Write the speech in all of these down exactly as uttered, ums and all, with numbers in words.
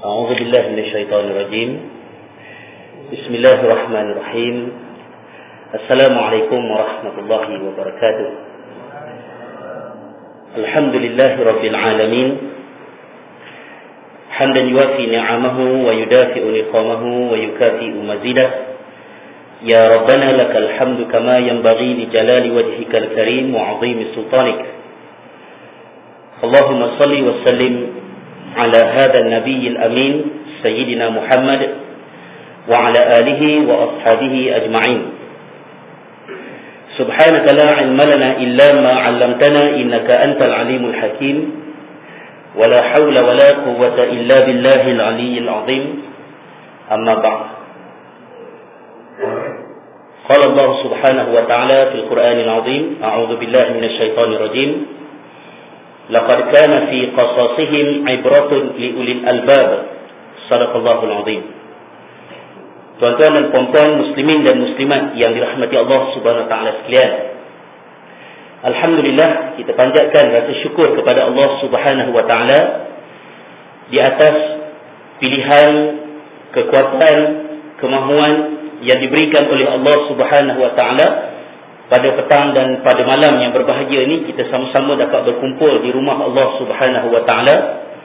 أعوذ بالله من الشيطان الرجيم. بسم الله الرحمن الرحيم. السلام عليكم ورحمة الله وبركاته. الحمد لله رب العالمين، حمدا يوافي نعمه ويدافئ نقامه ويكافئ مزيده. يا ربنا لك الحمد كما ينبغي لجلال وجهك الكريم وعظيم سلطانك. اللهم صل وسلم على هذا النبي الأمين سيدنا محمد وعلى آله وأصحابه أجمعين. سبحانك لا علم لنا إلا ما علمتنا إنك أنت العليم الحكيم. ولا حول ولا قوة إلا بالله العلي العظيم. أما بعد، قال الله سبحانه وتعالى في القرآن العظيم: أعوذ بالله من الشيطان الرجيم. لقد كان في قصصهم عبرة لأولي الألباب. صدق الله العظيم. Tuan-tuan dan puan-puan muslimin dan muslimat yang dirahmati Allah Subhanahu wa taala sekalian, alhamdulillah, kita panjatkan rasa syukur kepada Allah Subhanahu wa taala di atas pilihan, kekuatan, kemahuan yang diberikan oleh Allah Subhanahu wa taala pada petang dan pada malam yang berbahagia ini. Kita sama-sama dapat berkumpul di rumah Allah Subhanahu wa taala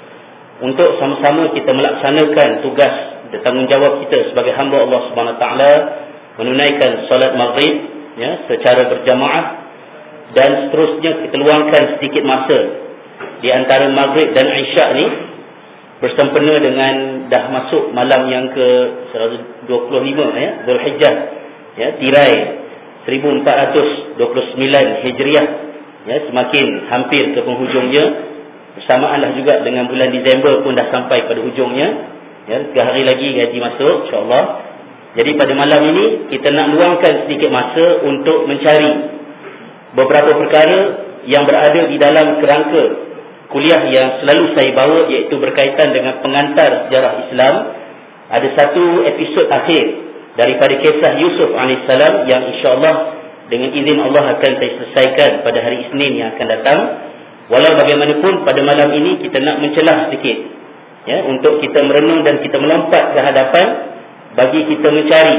untuk sama-sama kita melaksanakan tugas dan tanggungjawab kita sebagai hamba Allah Subhanahu wa taala, menunaikan solat maghrib ya secara berjamaah, dan seterusnya kita luangkan sedikit masa di antara maghrib dan isyak ni bersempena dengan dah masuk malam yang ke seratus dua puluh lima ya Zulhijjah ya tirai seribu empat ratus dua puluh sembilan Hijriah ya, semakin hampir ke penghujungnya. Bersamaanlah juga dengan bulan Disember pun dah sampai pada hujungnya ya, tiga hari lagi gaji masuk insya-Allah. Jadi pada malam ini kita nak luangkan sedikit masa untuk mencari beberapa perkara yang berada di dalam kerangka kuliah yang selalu saya bawa, iaitu berkaitan dengan pengantar sejarah Islam. Ada satu episod akhir daripada kisah Yusuf alaihissalam yang insya-Allah dengan izin Allah akan saya selesaikan pada hari Isnin yang akan datang. Walau bagaimanapun pada malam ini kita nak mencelah sedikit ya, untuk kita merenung dan kita melompat ke hadapan bagi kita mencari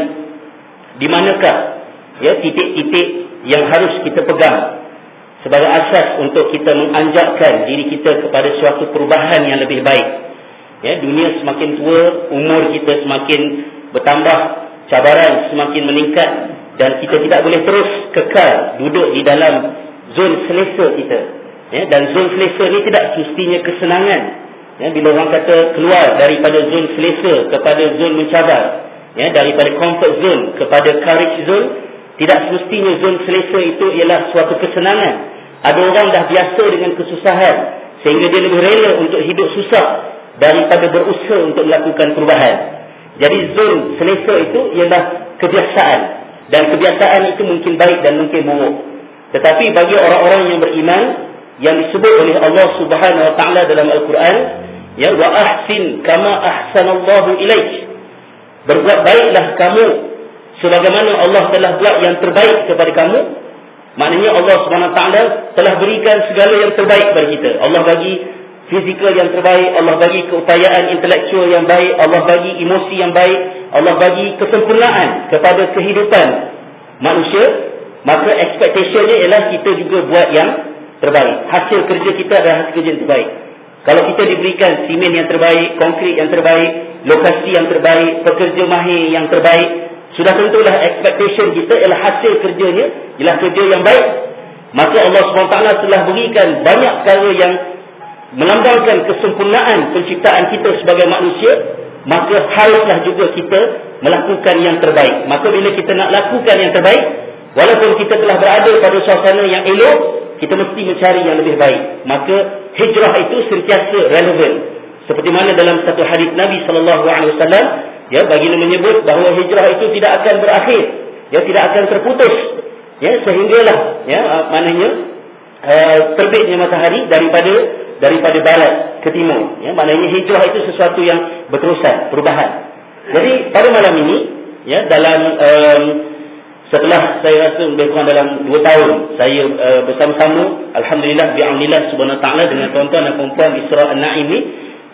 di manakah ya titik-titik yang harus kita pegang sebagai asas untuk kita menganjakkan diri kita kepada suatu perubahan yang lebih baik. Ya, dunia semakin tua, umur kita semakin bertambah, cabaran semakin meningkat, dan kita tidak boleh terus kekal duduk di dalam zon selesa kita. Ya, dan zon selesa ni tidak semestinya kesenangan. Ya, bila orang kata keluar daripada zon selesa kepada zon mencabar, ya, daripada comfort zone kepada courage zone, tidak semestinya zon selesa itu ialah suatu kesenangan. Ada orang dah biasa dengan kesusahan sehingga dia lebih rela untuk hidup susah daripada berusaha untuk melakukan perubahan. Jadi zon selesa itu ialah kebiasaan, dan kebiasaan itu mungkin baik dan mungkin buruk. Tetapi bagi orang-orang yang beriman, yang disebut oleh Allah Subhanahu wa taala dalam Al-Quran, ya, wa ahsin kama ahsanallahu ilaik. Berbuat baiklah kamu sebagaimana Allah telah buat yang terbaik kepada kamu. Maknanya Allah Subhanahu wa taala telah berikan segala yang terbaik kepada kita. Allah bagi fizikal yang terbaik, Allah bagi keupayaan intelektual yang baik, Allah bagi emosi yang baik, Allah bagi kesempurnaan kepada kehidupan manusia. Maka expectationnya ialah kita juga buat yang terbaik. Hasil kerja kita adalah hasil kerja yang terbaik. Kalau kita diberikan simen yang terbaik, konkrit yang terbaik, lokasi yang terbaik, pekerja mahir yang terbaik, sudah tentulah expectation kita ialah hasil kerjanya ialah kerja yang baik. Maka Allah subhanahu wa taala telah berikan banyak perkara yang melambangkan kesempurnaan penciptaan kita sebagai manusia. Maka haruslah juga kita melakukan yang terbaik. Maka bila kita nak lakukan yang terbaik, walaupun kita telah berada pada suasana yang elok, kita mesti mencari yang lebih baik. Maka hijrah itu sentiasa relevan. Seperti mana dalam satu hadis Nabi sallallahu alaihi wasallam, ya, baginda menyebut bahawa hijrah itu tidak akan berakhir, ya, tidak akan terputus, ya, sehinggalah, ya, maknanya uh, terbitnya matahari daripada daripada barat ke timur. Ya, maknanya hijrah itu sesuatu yang berterusan, perubahan. Jadi pada malam ini, ya, dalam um, setelah saya rasa lebih kurang dalam dua tahun saya uh, bersama-sama, alhamdulillah bi'aunillah subhanahu wa ta'ala, dengan tuan-tuan dan puan-puan di Surah An-Na'im ini,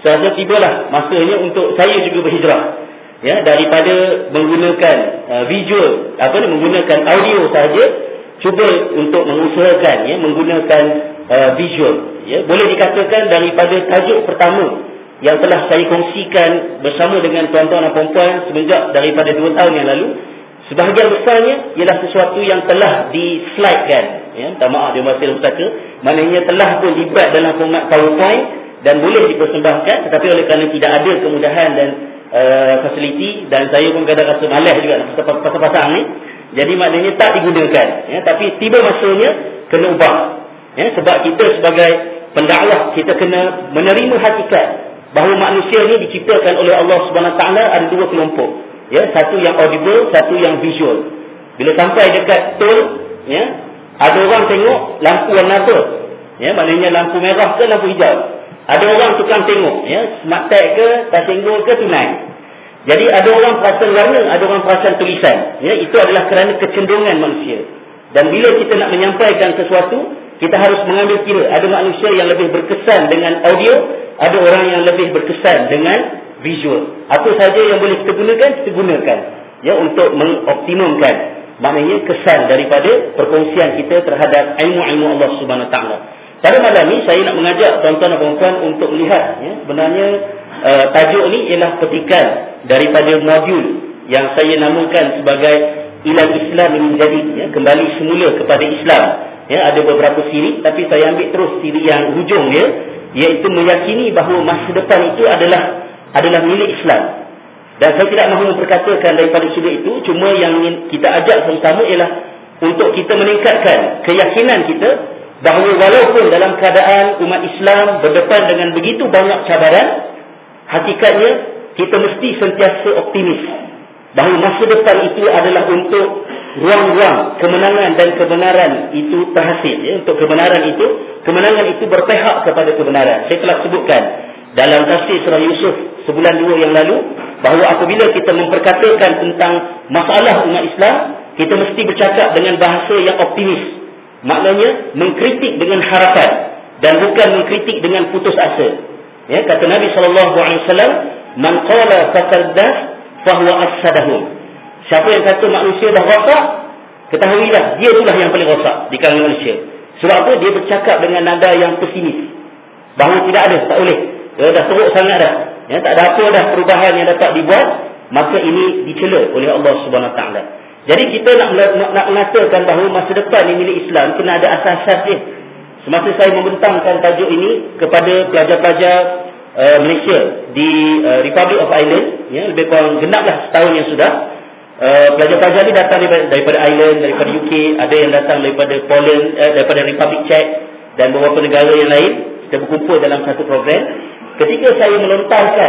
Seharusnya tibalah masanya untuk saya juga berhijrah. Ya, daripada menggunakan uh, visual, apa ni, menggunakan audio saja, cuba untuk mengusahakan ya menggunakan uh, visual. Ya, boleh dikatakan daripada tajuk pertama yang telah saya kongsikan bersama dengan tuan-tuan dan puan-puan semenjak daripada dua tahun yang lalu, sebahagian besarnya ialah sesuatu yang telah di-slidekan. Ya, minta maaf dia bahasa pustaka, maknanya telah pun dibuat dalam format PowerPoint dan boleh dipersembahkan, tetapi oleh kerana tidak ada kemudahan dan uh, fasiliti, dan saya pun kadang rasa malas juga nak pasang-pasang ni, jadi maknanya tak digunakan. Ya, tapi tiba masanya kena ubah. Ya, sebab kita sebagai pendakwah, kita kena menerima hakikat bahawa manusia ni diciptakan oleh Allah Subhanahu Wa Taala ada dua kelompok. Ya, satu yang audible, satu yang visual. Bila sampai dekat tol, ya, ada orang tengok lampu warna apa? Ya, maknanya lampu merah ke lampu hijau. Ada orang tukang tengok, ya, smart tag ke, tasenggol ke, tunai. Jadi ada orang perasan warna, ada orang perasan tulisan. Ya, itu adalah kerana kecenderungan manusia. Dan bila kita nak menyampaikan sesuatu, kita harus mengambil kira. Ada manusia yang lebih berkesan dengan audio, ada orang yang lebih berkesan dengan visual. Apa saja yang boleh kita gunakan, kita gunakan. Ya, untuk mengoptimumkan maknanya kesan daripada perkongsian kita terhadap ilmu-ilmu Allah Subhanahu Wa Taala. Pada malam ni saya nak mengajak tuan-tuan dan puan-puan untuk melihat, ya, sebenarnya uh, tajuk ni ialah petikan daripada modul yang saya namakan sebagai Ilal Islam Menjadi, ya, kembali semula kepada Islam. Ya, ada beberapa siri, tapi saya ambil terus siri yang hujung dia, iaitu meyakini bahawa masa depan itu adalah adalah milik Islam. Dan saya tidak mahu memperkatakan daripada sudut itu, cuma yang ingin kita ajak sama-sama ialah untuk kita meningkatkan keyakinan kita bahawa walaupun dalam keadaan umat Islam berdepan dengan begitu banyak cabaran, hakikatnya kita mesti sentiasa optimis bahawa masa depan itu adalah untuk ruang-ruang kemenangan dan kebenaran itu terhasil. Ya, untuk kebenaran itu, kemenangan itu berpihak kepada kebenaran. Saya telah sebutkan dalam tafsir surah Yusuf sebulan dua yang lalu bahawa apabila kita memperkatakan tentang masalah umat Islam, kita mesti bercakap dengan bahasa yang optimis. Maknanya mengkritik dengan harapan dan bukan mengkritik dengan putus asa. Ya, kata Nabi sallallahu alaihi wasallam, "Man qala faqaddas fahuwa afsadahum." Siapa yang kata manusia dah rosak, ketahuilah dia itulah yang paling rosak di kalangan manusia. Sebab apa? Dia bercakap dengan nada yang pesimis, bahawa tidak ada, tak boleh. Dia dah teruk sangat dah. Ya, tak ada apa dah perubahan yang dapat dibuat, maka ini dicela oleh Allah Subhanahu Wa Taala. Jadi kita nak, nak, nak mengatakan bahawa masa depan ini milik Islam, kena ada asas-asas dia. Semasa saya membentangkan tajuk ini kepada pelajar-pelajar uh, Malaysia di uh, Republic of Ireland, ya, lebih kurang genaplah setahun yang sudah. Uh, pelajar-pelajar ini datang daripada, daripada Ireland, daripada U K, ada yang datang daripada Poland, uh, daripada Republic Czech dan beberapa negara yang lain. Kita berkumpul dalam satu program. Ketika saya melontarkan,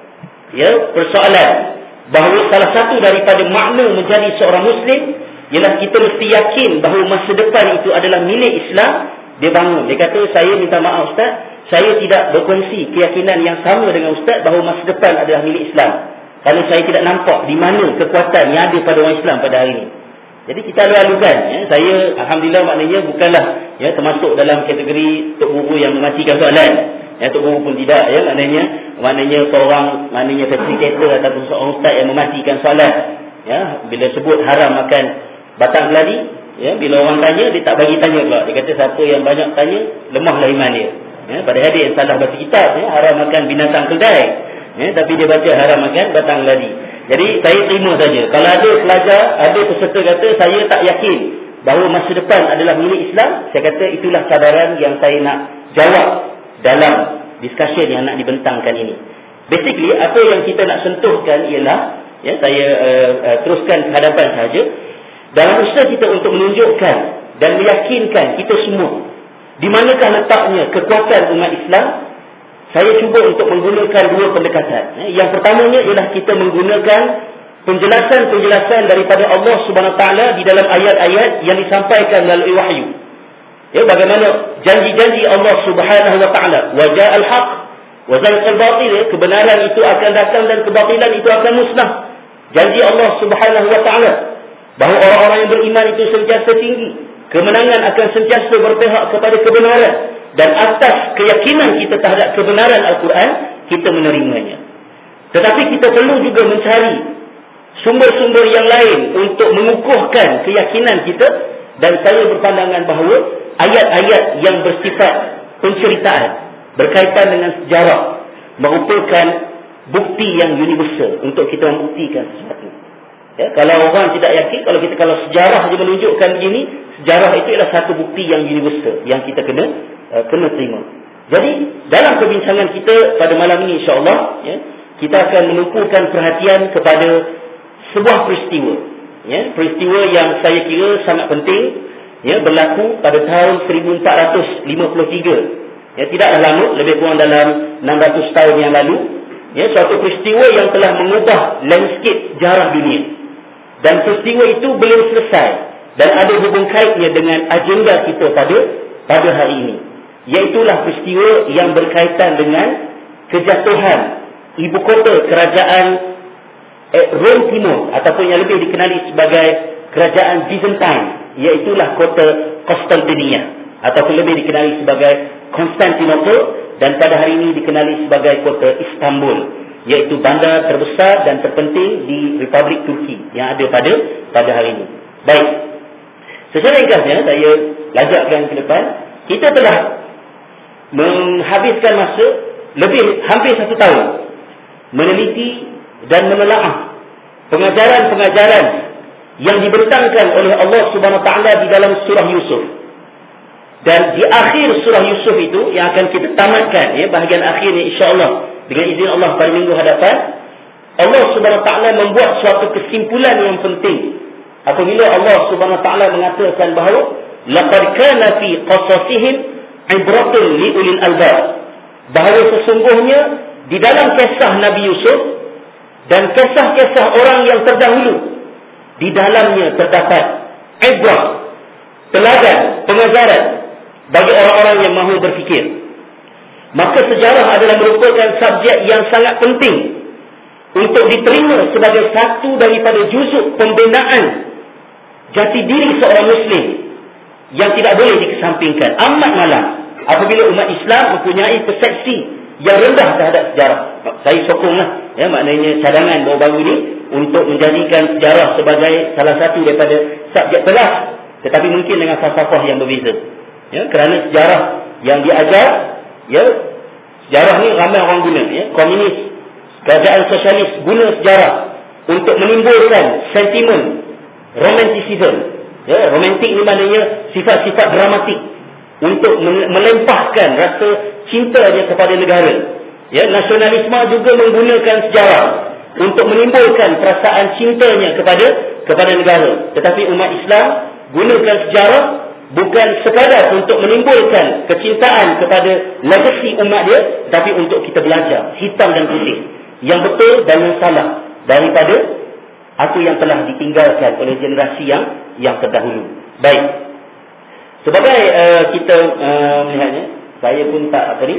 ya, persoalan bahawa salah satu daripada makna menjadi seorang Muslim ialah kita mesti yakin bahawa masa depan itu adalah milik Islam, dia bangun. Dia kata, saya minta maaf Ustaz, saya tidak berkongsi keyakinan yang sama dengan Ustaz bahawa masa depan adalah milik Islam, kerana saya tidak nampak di mana kekuatan yang ada pada orang Islam pada hari ini. Jadi kita lalu-lalukan, ya. Saya Alhamdulillah maknanya bukanlah, ya, termasuk dalam kategori Tok Guru yang mematikan soalan. Ya, Tok Guru pun tidak, ya, maknanya maknanya seorang maknanya fasilitator ataupun seorang ustaz yang mematikan soalan. Ya, bila sebut haram makan batang keladi, ya, bila orang tanya dia tak bagi tanya pula. Dia kata siapa yang banyak tanya lemahlah iman dia. Ya, padahal dia yang salah baca kitab, ya, haram makan binatang keldai. Ya, tapi dia baca haram makan batang keladi. Jadi saya terima saja. Kalau ada pelajar, ada peserta kata saya tak yakin bahawa masa depan adalah milik Islam, saya kata itulah cabaran yang saya nak jawab dalam discussion yang nak dibentangkan ini. Basically apa yang kita nak sentuhkan ialah, ya, saya uh, uh, teruskan ke hadapan sahaja, dalam usaha kita untuk menunjukkan dan meyakinkan kita semua di manakah letaknya kekuatan umat Islam. Saya cuba untuk menggunakan dua pendekatan. Yang pertamanya ialah kita menggunakan penjelasan-penjelasan daripada Allah Subhanahu Wa Taala di dalam ayat-ayat yang disampaikan melalui wahyu. Ya, bagaimana janji-janji Allah Subhanahu Wa Taala, wa ja'al haq wa zahaqal batil, ya, kebenaran itu akan datang dan kebatilan itu akan musnah. Janji Allah Subhanahu Wa Taala bahawa orang-orang yang beriman itu sentiasa tinggi, kemenangan akan sentiasa berpihak kepada kebenaran. Dan atas keyakinan kita terhadap kebenaran Al-Quran, kita menerimanya. Tetapi kita perlu juga mencari sumber-sumber yang lain untuk mengukuhkan keyakinan kita, dan saya berpandangan bahawa ayat-ayat yang bersifat penceritaan berkaitan dengan sejarah merupakan bukti yang universal untuk kita membuktikan sesuatu. Ya, kalau orang tidak yakin, kalau kita kalau sejarah saja menunjukkan begini, sejarah itu adalah satu bukti yang universal yang kita kena uh, kena terima. Jadi dalam perbincangan kita pada malam ini, insya-Allah, ya, kita akan menumpukan perhatian kepada sebuah peristiwa, ya, peristiwa yang saya kira sangat penting, ya, berlaku pada tahun seribu empat ratus lima puluh tiga. Ya, tidaklah lama, lebih kurang dalam enam ratus tahun yang lalu. Ya, suatu peristiwa yang telah mengubah landscape sejarah dunia. Dan peristiwa itu belum selesai dan ada hubung kaitnya dengan agenda kita pada pada hari ini. Iaitulah peristiwa yang berkaitan dengan kejatuhan ibu kota kerajaan eh, Rom Timur, ataupun yang lebih dikenali sebagai kerajaan Byzantine, iaitulah kota Constantinople, ataupun lebih dikenali sebagai Constantinople, dan pada hari ini dikenali sebagai kota Istanbul, iaitu bandar terbesar dan terpenting di Republik Turki yang ada pada pada hari ini. Baik, secara ringkasnya saya lajakkan ke depan. Kita telah menghabiskan masa lebih hampir satu tahun meneliti dan menelaah pengajaran-pengajaran yang dibentangkan oleh Allah Subhanahu Wa Taala di dalam surah Yusuf. Dan di akhir surah Yusuf itu yang akan kita tamatkan, ya, bahagian akhirnya, insya-Allah dengan izin Allah pada minggu hadapan, Allah Subhanahu Wa Taala membuat suatu kesimpulan yang penting apabila Allah Subhanahu Wa Taala mengatakan bahawa laqad kana fi qasasihim ibratun li ulil albab, bahawa sesungguhnya di dalam kisah Nabi Yusuf dan kisah-kisah orang yang terdahulu, di dalamnya terdapat ibrah, teladan, pengajaran bagi orang-orang yang mahu berfikir. Maka sejarah adalah merupakan subjek yang sangat penting untuk diterima sebagai satu daripada juzuk pembinaan jati diri seorang Muslim yang tidak boleh dikesampingkan. Amat malang apabila umat Islam mempunyai persepsi yang rendah terhadap sejarah. Saya sokonglah, ya, maknanya cadangan baru-baru ini untuk menjadikan sejarah sebagai salah satu daripada subjek kelas, tetapi mungkin dengan falsafah yang berbeza. Ya, kerana sejarah yang diajar, ya, sejarah ni ramai orang guna, ya, komunis, kerajaan sosialis guna sejarah untuk menimbulkan sentimen romanticism, ya, romantik ni maknanya sifat-sifat dramatik untuk melempahkan rasa cintanya kepada negara. Ya, nasionalisme juga menggunakan sejarah untuk menimbulkan perasaan cintanya kepada kepada negara. Tetapi umat Islam gunakan sejarah bukan sekadar untuk menimbulkan kecintaan kepada legasi umat dia, tapi untuk kita belajar hitam dan putih, yang betul dan yang salah daripada apa yang telah ditinggalkan oleh generasi yang yang terdahulu. Baik, sebagai uh, kita uh, melihatnya, saya pun tak apa ni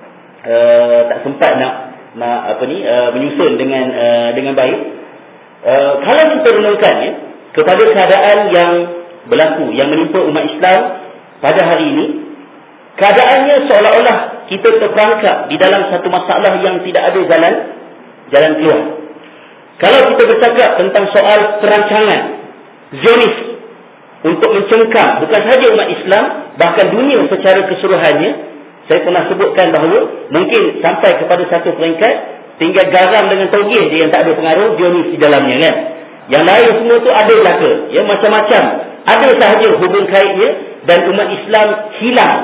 uh, tak sempat nak nak apa ni uh, menyusun dengan uh, dengan baik. Uh, kalau kita renungkan, ya, kepada keadaan yang berlaku yang menimpa umat Islam pada hari ini, keadaannya seolah-olah kita terperangkap di dalam satu masalah yang tidak ada jalan jalan keluar. Kalau kita bercakap tentang soal perancangan Zionis untuk mencengkam bukan sahaja umat Islam, bahkan dunia secara keseluruhannya, saya pernah sebutkan bahawa mungkin sampai kepada satu peringkat tinggal garam dengan togeh dia yang tak ada pengaruh Zionis di dalamnya, kan? Yang lain semua tu ada belaka, ya, macam-macam ada sahaja hubung kaitnya, dan umat Islam hilang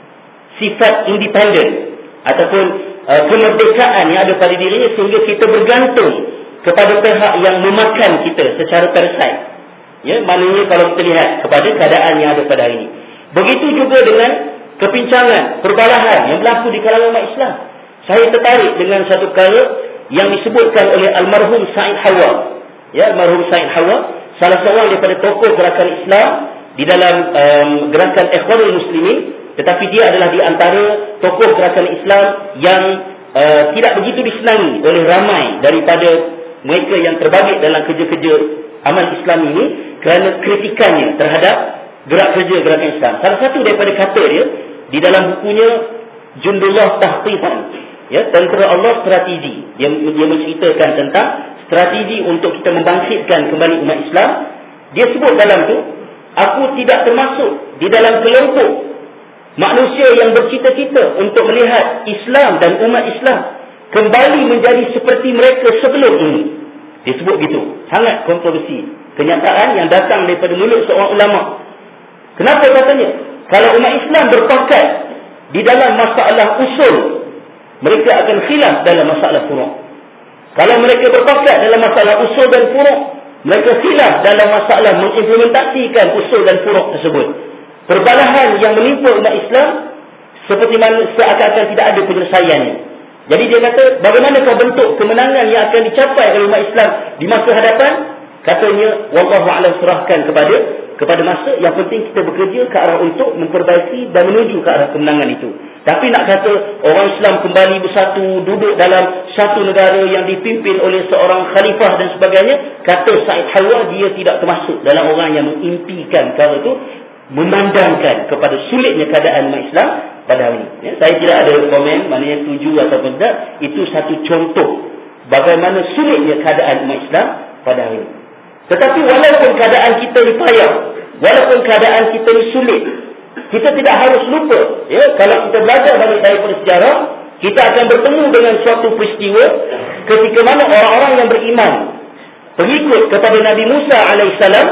sifat independen ataupun uh, kemerdekaan yang ada pada dirinya, sehingga kita bergantung kepada pihak yang memakan kita secara parasite. Ya, maknanya kalau kita lihat kepada keadaan yang ada pada hari ini. Begitu juga dengan kepincangan, perbalahan yang berlaku di kalangan umat Islam. Saya tertarik dengan satu perkara yang disebutkan oleh almarhum Said Hawa. Ya, almarhum Said Hawa, salah seorang daripada tokoh gerakan Islam di dalam um, gerakan Ikhwanul Muslimin, tetapi dia adalah di antara tokoh gerakan Islam yang uh, tidak begitu disenangi oleh ramai daripada mereka yang terbabit dalam kerja-kerja amal Islam ini kerana kritikannya terhadap gerak kerja gerakan Islam. Salah satu daripada kata dia di dalam bukunya Jundullah Tahqiqan Ya, tentera Allah strategi. Dia, dia menceritakan tentang strategi untuk kita membangkitkan kembali umat Islam. Dia sebut dalam tu, aku tidak termasuk di dalam kelompok manusia yang bercita-cita untuk melihat Islam dan umat Islam kembali menjadi seperti mereka sebelum ini. Dia sebut gitu. Sangat kontroversi. Kenyataan yang datang daripada mulut seorang ulama. Kenapa katanya? Kalau umat Islam berpakat di dalam masalah usul, mereka akan khilaf dalam masalah furu'. Kalau mereka berpakat dalam masalah usul dan furu', mereka khilaf dalam masalah mengimplementasikan usul dan furu' tersebut. Perbalahan yang menimpa umat Islam seperti mana seakan-akan tidak ada penyelesaiannya. Jadi dia kata, bagaimana kau bentuk kemenangan yang akan dicapai oleh umat Islam di masa hadapan? Katanya, wallahu a'lam, serahkan kepada kepada masa. Yang penting kita bekerja ke arah untuk memperbaiki dan menuju ke arah kemenangan itu. Tapi nak kata orang Islam kembali bersatu, duduk dalam satu negara yang dipimpin oleh seorang khalifah dan sebagainya, kata Said Hawa, dia tidak termasuk dalam orang yang mengimpikan perkara itu, memandangkan kepada sulitnya keadaan umat Islam pada hari ini. Ya, saya tidak ada komen maknanya setuju ataupun tidak. Itu satu contoh bagaimana sulitnya keadaan umat Islam pada hari ini. Tetapi walaupun keadaan kita ni payah, walaupun keadaan kita ni sulit, kita tidak harus lupa. Ya, kalau kita belajar balik daripada sejarah, kita akan bertemu dengan suatu peristiwa ketika mana orang-orang yang beriman, pengikut kepada Nabi Musa alaihissalam,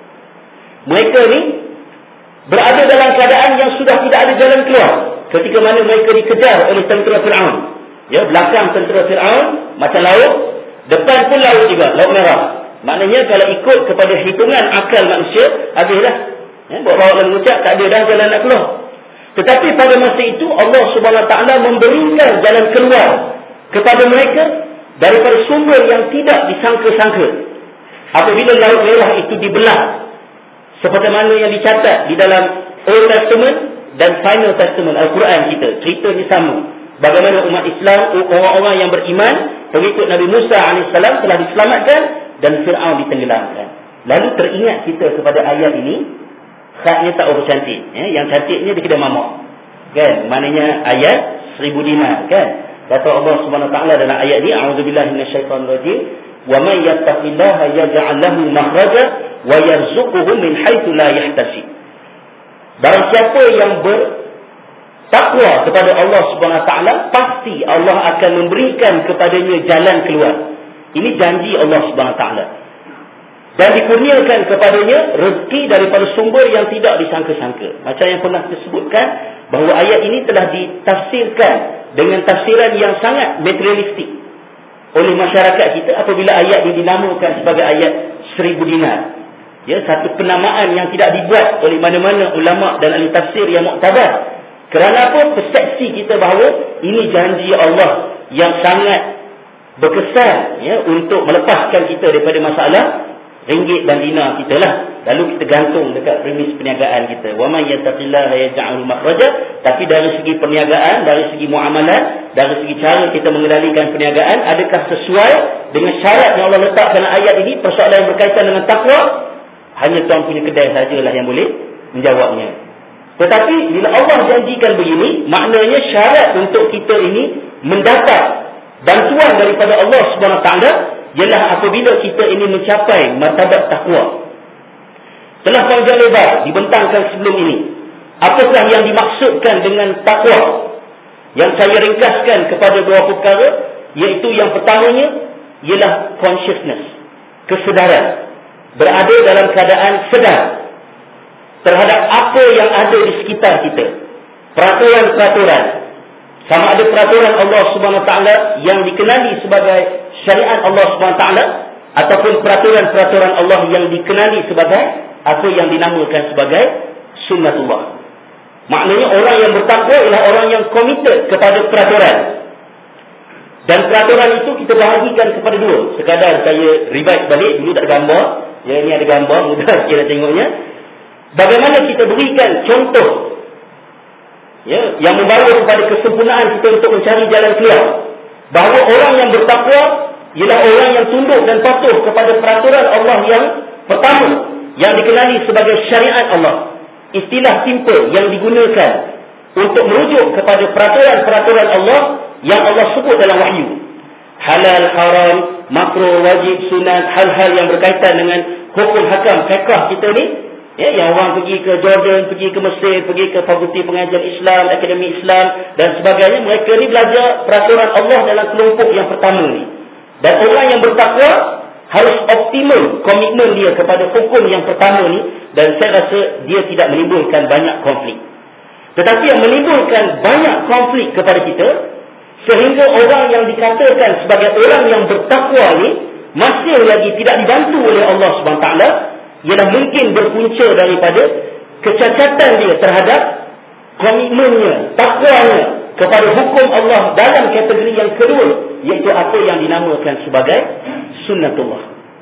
mereka ni berada dalam keadaan yang sudah tidak ada jalan keluar. Ketika mana mereka dikejar oleh tentera Fir'aun. Ya, belakang tentera Fir'aun macam laut, depan pun laut juga, laut merah. Maknanya kalau ikut kepada hitungan akal manusia, habislah. Ya, bawa-bawa dan mengucap, tak ada dah jalan nak keluar. Tetapi pada masa itu Allah Subhanahu Wa Taala memberikan jalan keluar kepada mereka daripada sumber yang tidak disangka-sangka. Apabila laut merah itu dibelah, seperti mana yang dicatat di dalam Old Testament dan Final Testament Al-Quran kita, ceritanya sama. Bagaimana umat Islam, orang-orang yang beriman, pengikut Nabi Musa alaihissalam telah diselamatkan dan Fir'aun ditenggelamkan. Lalu teringat kita kepada ayat ini, khatnya tak berapa cantik. Ya? Yang cantiknya di kedai mamak. Kan? Maknanya ayat seribu lima. Kan? Kata Allah Subhanahu Wa Taala dalam ayat ini, a'udzubillahi minasyaitonir rajim, wa may yattaqillaha yaj'al lahu makhraja wa yarzuquhu min haitsu la yahtasib. Barang siapa yang bertakwa kepada Allah Subhanahu Wa Taala, pasti Allah akan memberikan kepadanya jalan keluar. Ini janji Allah Subhanahu Wa Taala. Dan dikurniakan kepadanya rezeki daripada sumber yang tidak disangka-sangka. Macam yang pernah disebutkan, bahawa ayat ini telah ditafsirkan dengan tafsiran yang sangat materialistik oleh masyarakat kita apabila ayat ini dinamakan sebagai ayat seribu dinar. Ya, satu penamaan yang tidak dibuat oleh mana-mana ulama dan ahli tafsir yang muktabar. Kerana apa? Persepsi kita bahawa ini janji Allah yang sangat berkesan, ya, untuk melepaskan kita daripada masalah ringgit dan dinar kita lah. Lalu kita gantung dekat premis perniagaan kita. Wa man yattaqillaha yaj'al makhraja. Tapi dari segi perniagaan, dari segi muamalat, dari segi cara kita mengendalikan perniagaan, adakah sesuai dengan syarat yang Allah letak dalam ayat ini? Persoalan yang berkaitan dengan takwa, hanya tuan punya kedai sajalah yang boleh menjawabnya. Tetapi bila Allah janjikan begini, maknanya syarat untuk kita ini mendapat bantuan daripada Allah Subhanahu Wa Taala ialah apabila kita ini mencapai martabat takwa. Telah panjang lebar dibentangkan sebelum ini, apakah yang dimaksudkan dengan takwa? Yang saya ringkaskan kepada beberapa perkara, iaitu yang pertamanya ialah consciousness, kesedaran, berada dalam keadaan sedar terhadap apa yang ada di sekitar kita. Peraturan-peraturan, sama ada peraturan Allah Subhanahu Wa Taala yang dikenali sebagai syariat Allah Subhanahu Wa Taala, ataupun peraturan-peraturan Allah yang dikenali sebagai apa yang dinamakan sebagai sunnatullah. Maknanya orang yang bertakwa ialah orang yang committed kepada peraturan. Dan peraturan itu kita bahagikan kepada dua. Sekadar saya revise balik, dulu tak ada gambar. Ya, ini ada gambar, mudah sikit nak tengoknya. Bagaimana kita berikan contoh, ya, yang membawa kepada kesempurnaan kita untuk mencari jalan keluar. Bahawa orang yang bertakwa ialah orang yang tunduk dan patuh kepada peraturan Allah yang pertama, yang dikenali sebagai syariat Allah. Istilah simple yang digunakan untuk merujuk kepada peraturan-peraturan Allah yang Allah sebut dalam wahyu. Halal, haram, makruh, wajib, sunat, hal-hal yang berkaitan dengan hukum hakam fiqh kita ni, ya, yang orang pergi ke Jordan, pergi ke Mesir, pergi ke fakulti pengajian Islam, akademi Islam dan sebagainya, mereka ni belajar peraturan Allah dalam kelompok yang pertama ni. Dan orang yang bertakwa harus optimal komitmen dia kepada hukum yang pertama ni, dan saya rasa dia tidak menimbulkan banyak konflik. Tetapi yang menimbulkan banyak konflik kepada kita, sehingga orang yang dikatakan sebagai orang yang bertakwa ni masih lagi tidak dibantu oleh Allah subhanahu wa taala, ialah mungkin berpunca daripada kecacatan dia terhadap komitmennya, takwanya kepada hukum Allah dalam kategori yang kedua, iaitu apa yang dinamakan sebagai sunnatullah.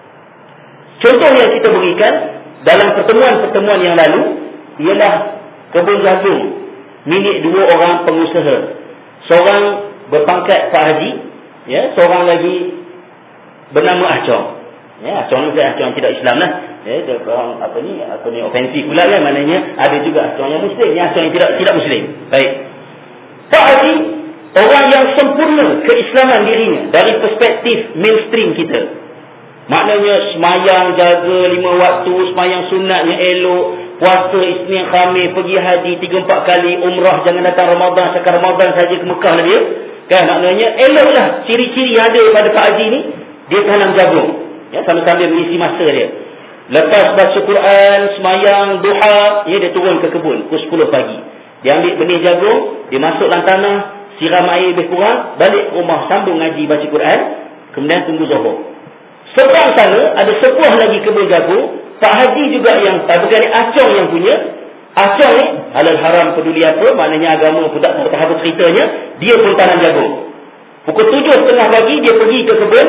Contoh yang kita berikan dalam pertemuan-pertemuan yang lalu ialah kebun jagung milik dua orang pengusaha. Seorang berpangkat Pak Haji, ya, seorang lagi bernama Acong. Ya, Acong ni Acong tidak Islam lah. Ya, dia orang apa ni, apa ni ofensif pula kan, maknanya ada juga Acong yang Muslim, yang Acong yang tidak tidak Muslim. Baik. Pak Haji orang yang sempurna keislaman dirinya dari perspektif mainstream kita. Maknanya semayang jaga lima waktu, semayang sunatnya elok, puasa Isnin Khamis, pergi haji tiga empat kali, umrah jangan datang Ramadan, cakap Ramadan saja ke Mekah lah dia. Kan, maknanya eloklah ciri-ciri yang ada pada Pak Haji ni. Dia tanam jagung, ya, sambil-sambil mengisi masa dia. Lepas baca Quran, semayang duha, ya, dia turun ke kebun pukul sepuluh pagi. Dia ambil benih jagung, dia masuk dalam tanah, siram air lebih kurang, balik ke rumah sambung ngaji baca Quran, kemudian tunggu zuhur. Seberang sana ada sebuah lagi kebun jagung, Pak Haji juga yang, bukan ni Acong yang punya. Acong ni halal haram peduli apa, maknanya agama pun tak tahu apa ceritanya, dia pun tanam jagung. Pukul tujuh setengah pagi dia pergi ke kebun,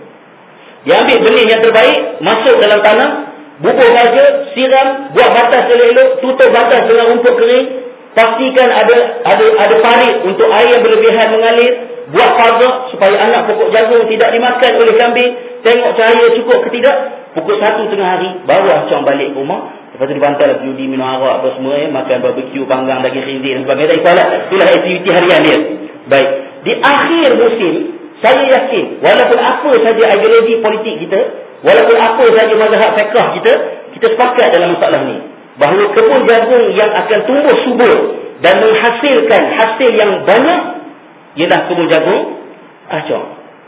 dia ambil benih yang terbaik, masuk dalam tanah, bubur saja, siram, buat batas elok-elok, tutup batas dengan rumput kering, pastikan ada ada ada parit untuk air yang berlebihan mengalir, buat pagar supaya anak pokok jagung tidak dimakan oleh kambing, tengok cahaya cukup ke tidak. Pukul satu tengah hari baru Acong balik ke rumah. Lepas tu dibantai lah judi, minum arak apa semua, ya, makan barbecue, panggang daging khinzir dan sebagainya. Itulah, itulah aktiviti harian dia. Baik, di akhir musim saya yakin walaupun apa saja ideologi politik kita, walaupun apa saja mazhab fiqh kita, kita sepakat dalam masalah ni, bahawa kebun jagung yang akan tumbuh subur dan menghasilkan hasil yang banyak ialah kebun jagung Acong.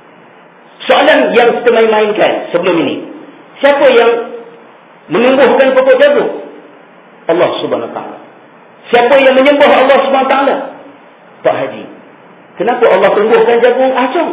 Soalan yang kita main-mainkan sebelum ini, siapa yang menumbuhkan pokok jagung? Allah Subhanahu Wa Taala. Siapa yang menyembah Allah Subhanahu Wa Taala? Pak Haji. Kenapa Allah tumbuhkan jagung Acong?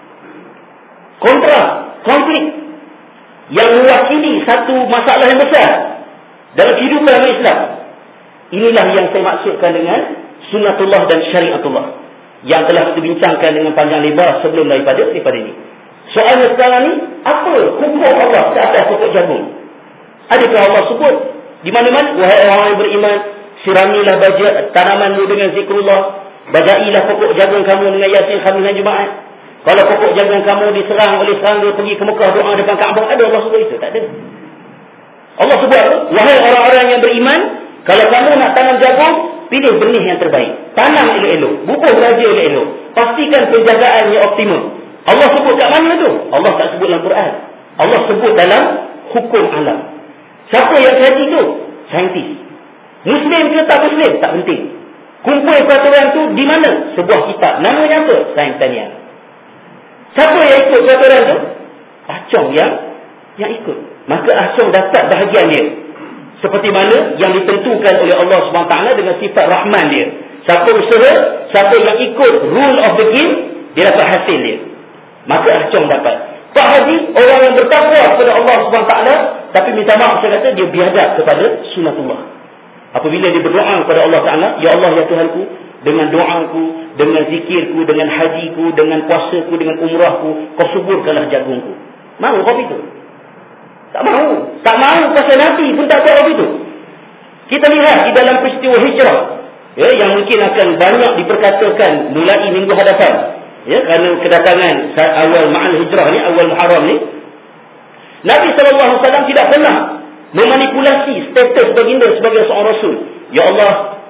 Kontra, konflik yang mewakili satu masalah yang besar dalam kehidupan Islam. Inilah yang saya maksudkan dengan sunnatullah dan syariatullah yang telah kita bincangkan dengan panjang lebar sebelum daripada daripada ini. Soalnya sekarang ni, apa hukum Allah ke atas pokok jagung? Adakah Allah sebut di mana-mana, wahai orang yang beriman, siramilah baja tanamanmu dengan zikrullah, bajailah pokok jagung kamu dengan Yasin, Khamis dan Jumaat. Kalau pokok jagung kamu diserang oleh serangga, pergi ke Mekah doa depan Kaabah, ada Allah sebut itu? Tak ada. Allah sebut apa? Wahai orang-orang yang beriman, kalau kamu nak tanam jagung, pilih benih yang terbaik, tanam elok-elok, bubur raja elok-elok, pastikan penjagaannya optimum. Allah sebut kat mana tu? Allah tak sebut dalam Quran. Allah sebut dalam hukum alam. Siapa yang kaji tu? Saintis. Muslim ke tak Muslim? Tak penting. Kumpul peraturan tu di mana? Sebuah kitab. Namanya apa? Sains Tanian. Siapa yang ikut peraturan tu? Acong yang yang ikut. Maka Acong dapat bahagian dia. Seperti mana yang ditentukan oleh Allah subhanahu wa taala dengan sifat Rahman dia. Siapa usaha, siapa yang ikut rule of the game, dia dapat hasil dia. Maka Acong dapat. Pak Haji, orang yang bertakwa kepada Allah subhanahu wa taala, tapi minta maaf, saya kata dia biadab kepada sunnatullah. Apabila dia berdoa kepada Allah Ta'ala, ya Allah ya Tuhanku, dengan doaku, dengan zikirku, dengan hajiku, dengan puasaku, dengan umrahku, kau suburkanlah jagungku. Mahu kau itu? Tak mahu. Tak mahu pasal Nabi pun tak tahu itu. Kita lihat di dalam peristiwa hijrah, ya, yang mungkin akan banyak diperkatakan mulai minggu hadapan, ya, kerana kedatangan awal ma'al hijrah ni, awal Muharram ni, Nabi sallallahu alaihi wasallam tidak pernah memanipulasi status baginda sebagai seorang Rasul. Ya Allah,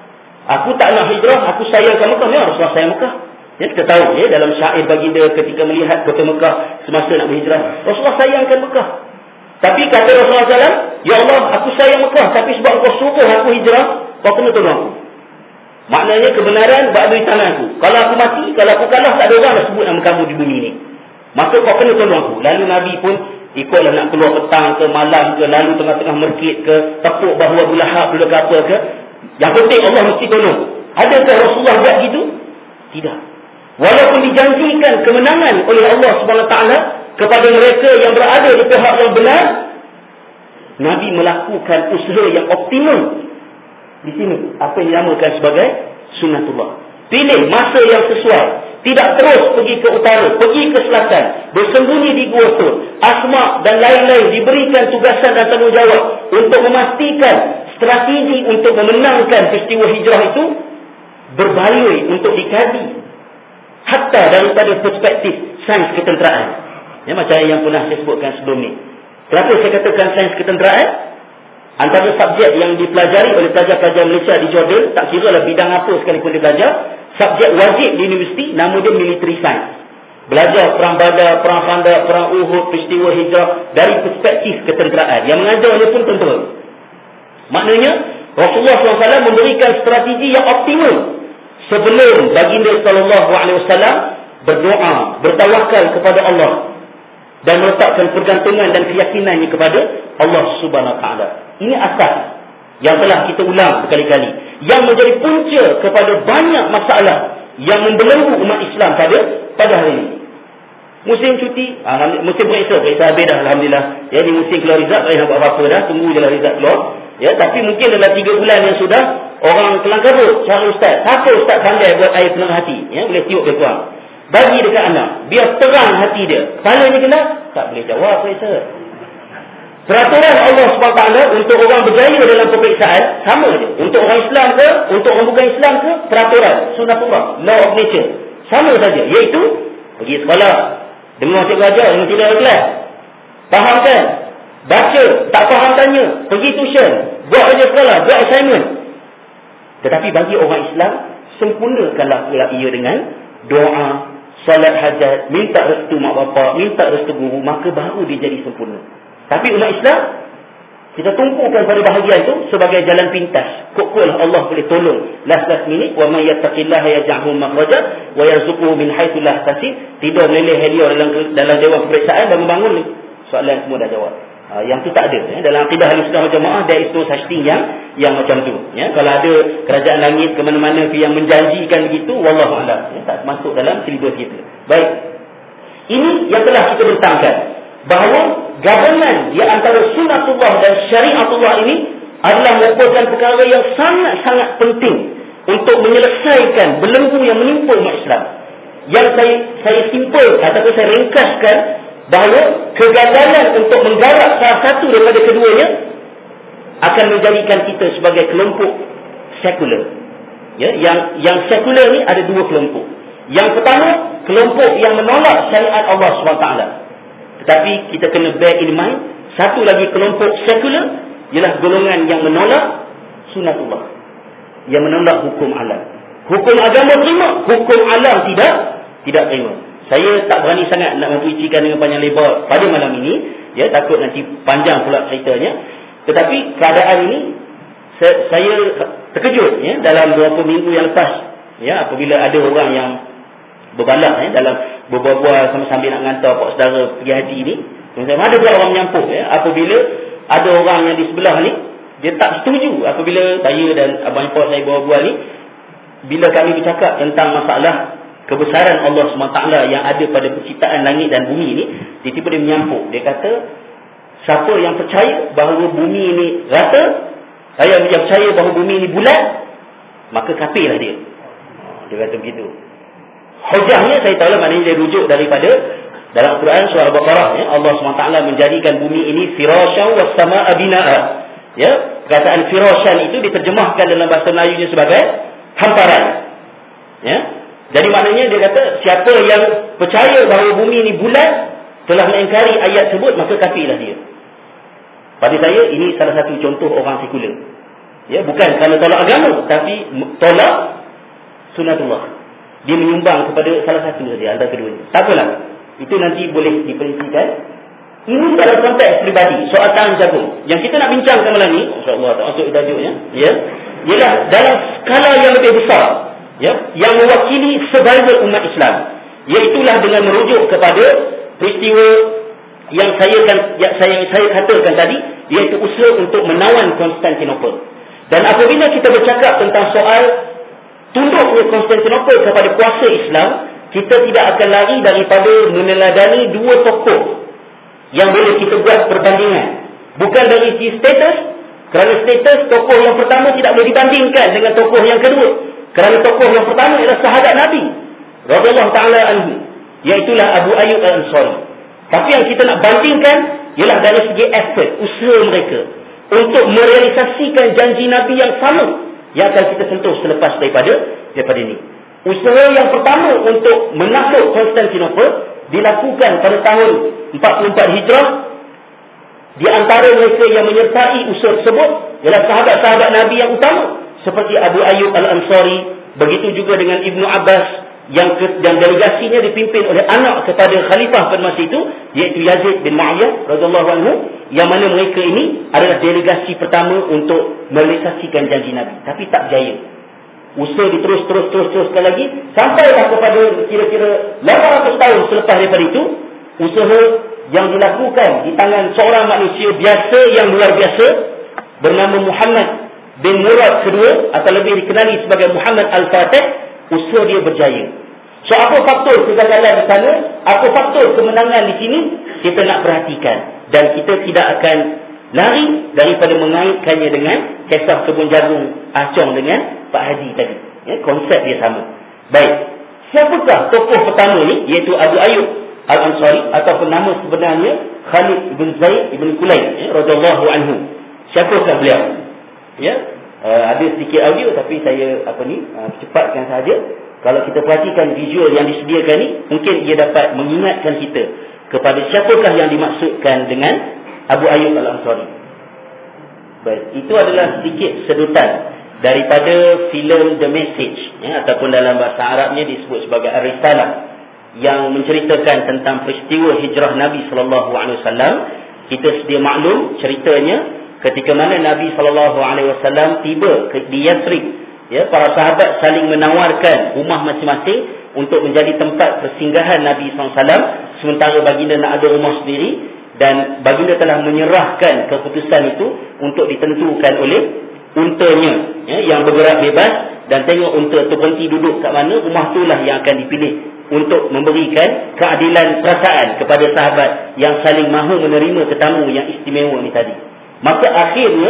Aku tak nak hijrah, aku sayangkan Mekah. Ya, Rasulullah sayang Mekah. Ya, kita tahu ya, dalam syair baginda ketika melihat kota Mekah semasa nak berhijrah, Rasulullah sayangkan Mekah. Tapi kata Rasulullah sallallahu alaihi wasallam, ya Allah, aku sayang Mekah, tapi sebab kau suruh aku hijrah, kau kena tolong aku. Maknanya kebenaran berada di tanganku. Kalau aku mati, kalau aku kalah, tak ada orang nak sebut nama kamu di bumi ini. Maka kau kena tolong aku. Lalu Nabi pun ikutlah nak keluar petang ke malam ke, lalu tengah-tengah merkit ke, tepuk bahawa Abu Lahab dulu ke apa ke. Yang penting Allah mesti tolong. Adakah Rasulullah buat gitu? Tidak. Walaupun dijanjikan kemenangan oleh Allah subhanahu wa taala kepada mereka yang berada di pihak yang benar, Nabi melakukan usaha yang optimum. Di sini apa yang dinamakan sebagai sunnatullah. Pilih masa yang sesuai. Tidak terus pergi ke utara, pergi ke selatan, bersembunyi di Gua Tur. Asma dan lain-lain diberikan tugasan dan tanggungjawab untuk memastikan strategi untuk memenangkan peristiwa hijrah itu berbaloi untuk dikaji. Hatta daripada perspektif sains ketenteraan. Ya, macam yang pernah saya sebutkan sebelum ni. Kenapa saya katakan sains ketenteraan? Antara subjek yang dipelajari oleh pelajar-pelajar Malaysia di Jordan, tak kira lah bidang apa sekalipun dia belajar, subjek wajib di universiti, nama dia military science. Belajar perang Badar, perang Khandaq, perang Uhud, peristiwa hijrah dari perspektif ketenteraan. Yang mengajarnya pun tentera. Maknanya Rasulullah sallallahu alaihi wasallam memberikan strategi yang optimum sebelum baginda sallallahu alaihi wasallam berdoa, bertawakal kepada Allah dan meletakkan pergantungan dan keyakinannya kepada Allah Subhanahu wa taala. Ini asas yang telah kita ulang berkali-kali, yang menjadi punca kepada banyak masalah yang membelenggu umat Islam pada pada hari ini. Musim cuti, alhamdulillah, musim periksa, periksa habis dah, alhamdulillah. Ya, ni musim keluar rizal, tak payah buat apa-apa dah, tunggu je lah rizal keluar. Ya, tapi mungkin dalam tiga bulan yang sudah, orang kelang kabut cara ustaz. Siapa ustaz pandai buat air penang hati? Ya, boleh tiup dia tuang. Bagi dekat anak, biar terang hati dia. Kepalanya kena, tak boleh jawab periksa. Peraturan Allah subhanahu wa taala untuk orang berjaya dalam peperiksaan sama je. Untuk orang Islam ke, untuk orang bukan Islam ke, peraturan sunnatullah, law of nature, sama saja, iaitu pergi sekolah, dengar cikgu ajar dengan tidak ikhlas, fahamkan, baca, tak faham tanya, pergi tuition, buat kerja sekolah, buat assignment. Tetapi bagi orang Islam, sempurnakanlah pula ia dengan doa, solat hajat, minta restu mak bapak, minta restu guru, maka baru dia jadi sempurna. Tapi umat Islam, kita tumpukan pada bahagian itu sebagai jalan pintas. Kok-kok Allah boleh tolong last last minute. Wa may yattaqillaha yaj'alhu makhraja wa yarzuquhu min haitsu la yahtasib. Tidur meleleh dia dalam dalam dewan peperiksaan dan membangun soalan semua dah jawab. Ha, yang tu tak ada ya. Dalam akidah Ahlussunnah wal Jamaah there is no such thing yang yang macam tu ya. Kalau ada kerajaan langit ke mana-mana yang menjanjikan begitu, wallahu a'lam ya, tak masuk dalam silibus kita. Baik. Ini yang telah kita bentangkan, bahawa gabungan di antara sunnatullah dan syariatullah ini adalah merupakan perkara yang sangat-sangat penting untuk menyelesaikan belenggu yang menimpa umat Islam. Yang saya saya simpel ataupun saya ringkaskan, bahawa kegagalan untuk menggarap salah satu daripada keduanya akan menjadikan kita sebagai kelompok sekular. Ya, yang yang sekular ni ada dua kelompok. Yang pertama, kelompok yang menolak syariat Allah subhanahu wa taala. Tetapi kita kena bear in mind, satu lagi kelompok sekular ialah golongan yang menolak sunnatullah, yang menolak hukum alam. Hukum agama terima, hukum alam tidak tidak terima. Saya tak berani sangat nak mempericikan dengan panjang lebar pada malam ini, ya, takut nanti panjang pula ceritanya. Tetapi keadaan ini saya, saya terkejut ya, dalam beberapa minggu yang lepas ya, apabila ada orang yang berbalah ya, dalam berbual-bual sambil nak hantar pak saudara pergi haji ini. Ada pula orang menyampuk ya, apabila ada orang yang di sebelah ni dia tak setuju apabila saya dan abang ipar saya berbual ni, bila kami bercakap tentang masalah kebesaran Allah subhanahu wa taala yang ada pada penciptaan langit dan bumi ini, tiba-tiba dia menyampuk. Dia kata, siapa yang percaya bahawa bumi ini rata, saya yang percaya bahawa bumi ini bulat, maka kafirlah dia. Dia kata begitu. Hujahnya saya tahu lah, maknanya dia rujuk daripada dalam Quran surah Al-Baqarah ya, Allah subhanahu wa taala menjadikan bumi ini firasyan was samaa binaa. Ya, perkataan firasyan itu diterjemahkan dalam bahasa Melayunya sebagai hamparan. Ya. Jadi maknanya dia kata, siapa yang percaya bahawa bumi ini bulat telah mengingkari ayat tersebut, maka kafirlah dia. Pada saya ini salah satu contoh orang sekular. Ya, bukan kerana tolak agama, tapi tolak sunatullah. Dia menyumbang kepada salah satu saja antara keduanya. Tak apalah. Itu nanti boleh diperincikan. Ini dalam konteks peribadi, soal tangan jagung. Yang kita nak bincangkan malam ni, insya-Allah tak masuk tajuknya, ya. Ialah dalam skala yang lebih besar, ya, yang mewakili survival umat Islam. Iaitulah dengan merujuk kepada peristiwa yang saya kan yang saya saya katakan tadi, iaitu usaha untuk menawan Konstantinopel. Dan apabila kita bercakap tentang soal tunduknya Konstantinopel kepada kuasa Islam, kita tidak akan lari daripada meneladani dua tokoh yang boleh kita buat perbandingan. Bukan dari segi status, kerana status tokoh yang pertama tidak boleh dibandingkan dengan tokoh yang kedua. Kerana tokoh yang pertama ialah sahabat Nabi radhiyallahu taala anhu, iaitulah Abu Ayyub Al-Ansari. Tapi yang kita nak bandingkan ialah dari segi effort, usaha mereka untuk merealisasikan janji Nabi yang sama yang akan kita sentuh selepas daripada daripada ini. Usaha yang pertama untuk menakluk Konstantinopel dilakukan pada tahun empat puluh empat Hijrah. Di antara mereka yang menyertai usaha tersebut ialah sahabat-sahabat Nabi yang utama seperti Abu Ayyub Al-Ansari, begitu juga dengan Ibnu Abbas yang, ke, yang delegasinya dipimpin oleh anak kepada khalifah pada masa itu, iaitu Yazid bin Mu'ayyah radhiyallahu anhu, yang mana mereka ini adalah delegasi pertama untuk merealisasikan janji Nabi, tapi tak berjaya. Usaha diterus terus terus teruskan lagi sampailah kepada kira-kira lapan ratus tahun selepas daripada itu, usaha yang dilakukan di tangan seorang manusia biasa yang luar biasa bernama Muhammad bin Murad kedua, atau lebih dikenali sebagai Muhammad Al-Fatih. Usaha dia berjaya. So apa faktor kegagalan di sana, apa faktor kemenangan di sini, kita nak perhatikan. Dan kita tidak akan lari daripada mengaitkannya dengan kisah kebun jagung Acong dengan Pak Haji tadi, ya, konsep dia sama. Baik, siapakah tokoh pertama ni, iaitu Abu Ayyub Al-Ansari, ataupun nama sebenarnya Khalid bin Zaid bin Kulayb, ya, radhiyallahu anhu. Siapakah beliau? Ya, uh, ada sedikit audio tapi saya apa ni uh, cepatkan saja. Kalau kita perhatikan visual yang disediakan ni, mungkin ia dapat mengingatkan kita kepada siapakah yang dimaksudkan dengan Abu Ayyub Al-Ansari. Baik, itu adalah sedikit sedutan daripada filem The Message, ya, ataupun dalam bahasa Arabnya disebut sebagai Ar-Risalah, yang menceritakan tentang peristiwa hijrah Nabi sallallahu alaihi wasallam. Kita sedia maklum ceritanya ketika mana Nabi sallallahu alaihi wasallam tiba di Yathrib, ya, para sahabat saling menawarkan rumah masing-masing untuk menjadi tempat persinggahan Nabi sallallahu alaihi wasallam, sementara baginda nak ada rumah sendiri, dan baginda telah menyerahkan keputusan itu untuk ditentukan oleh untanya, ya, yang bergerak bebas. Dan tengok unta tu berhenti duduk kat mana, rumah itulah yang akan dipilih untuk memberikan keadilan perasaan kepada sahabat yang saling mahu menerima tetamu yang istimewa ni tadi. Maka akhirnya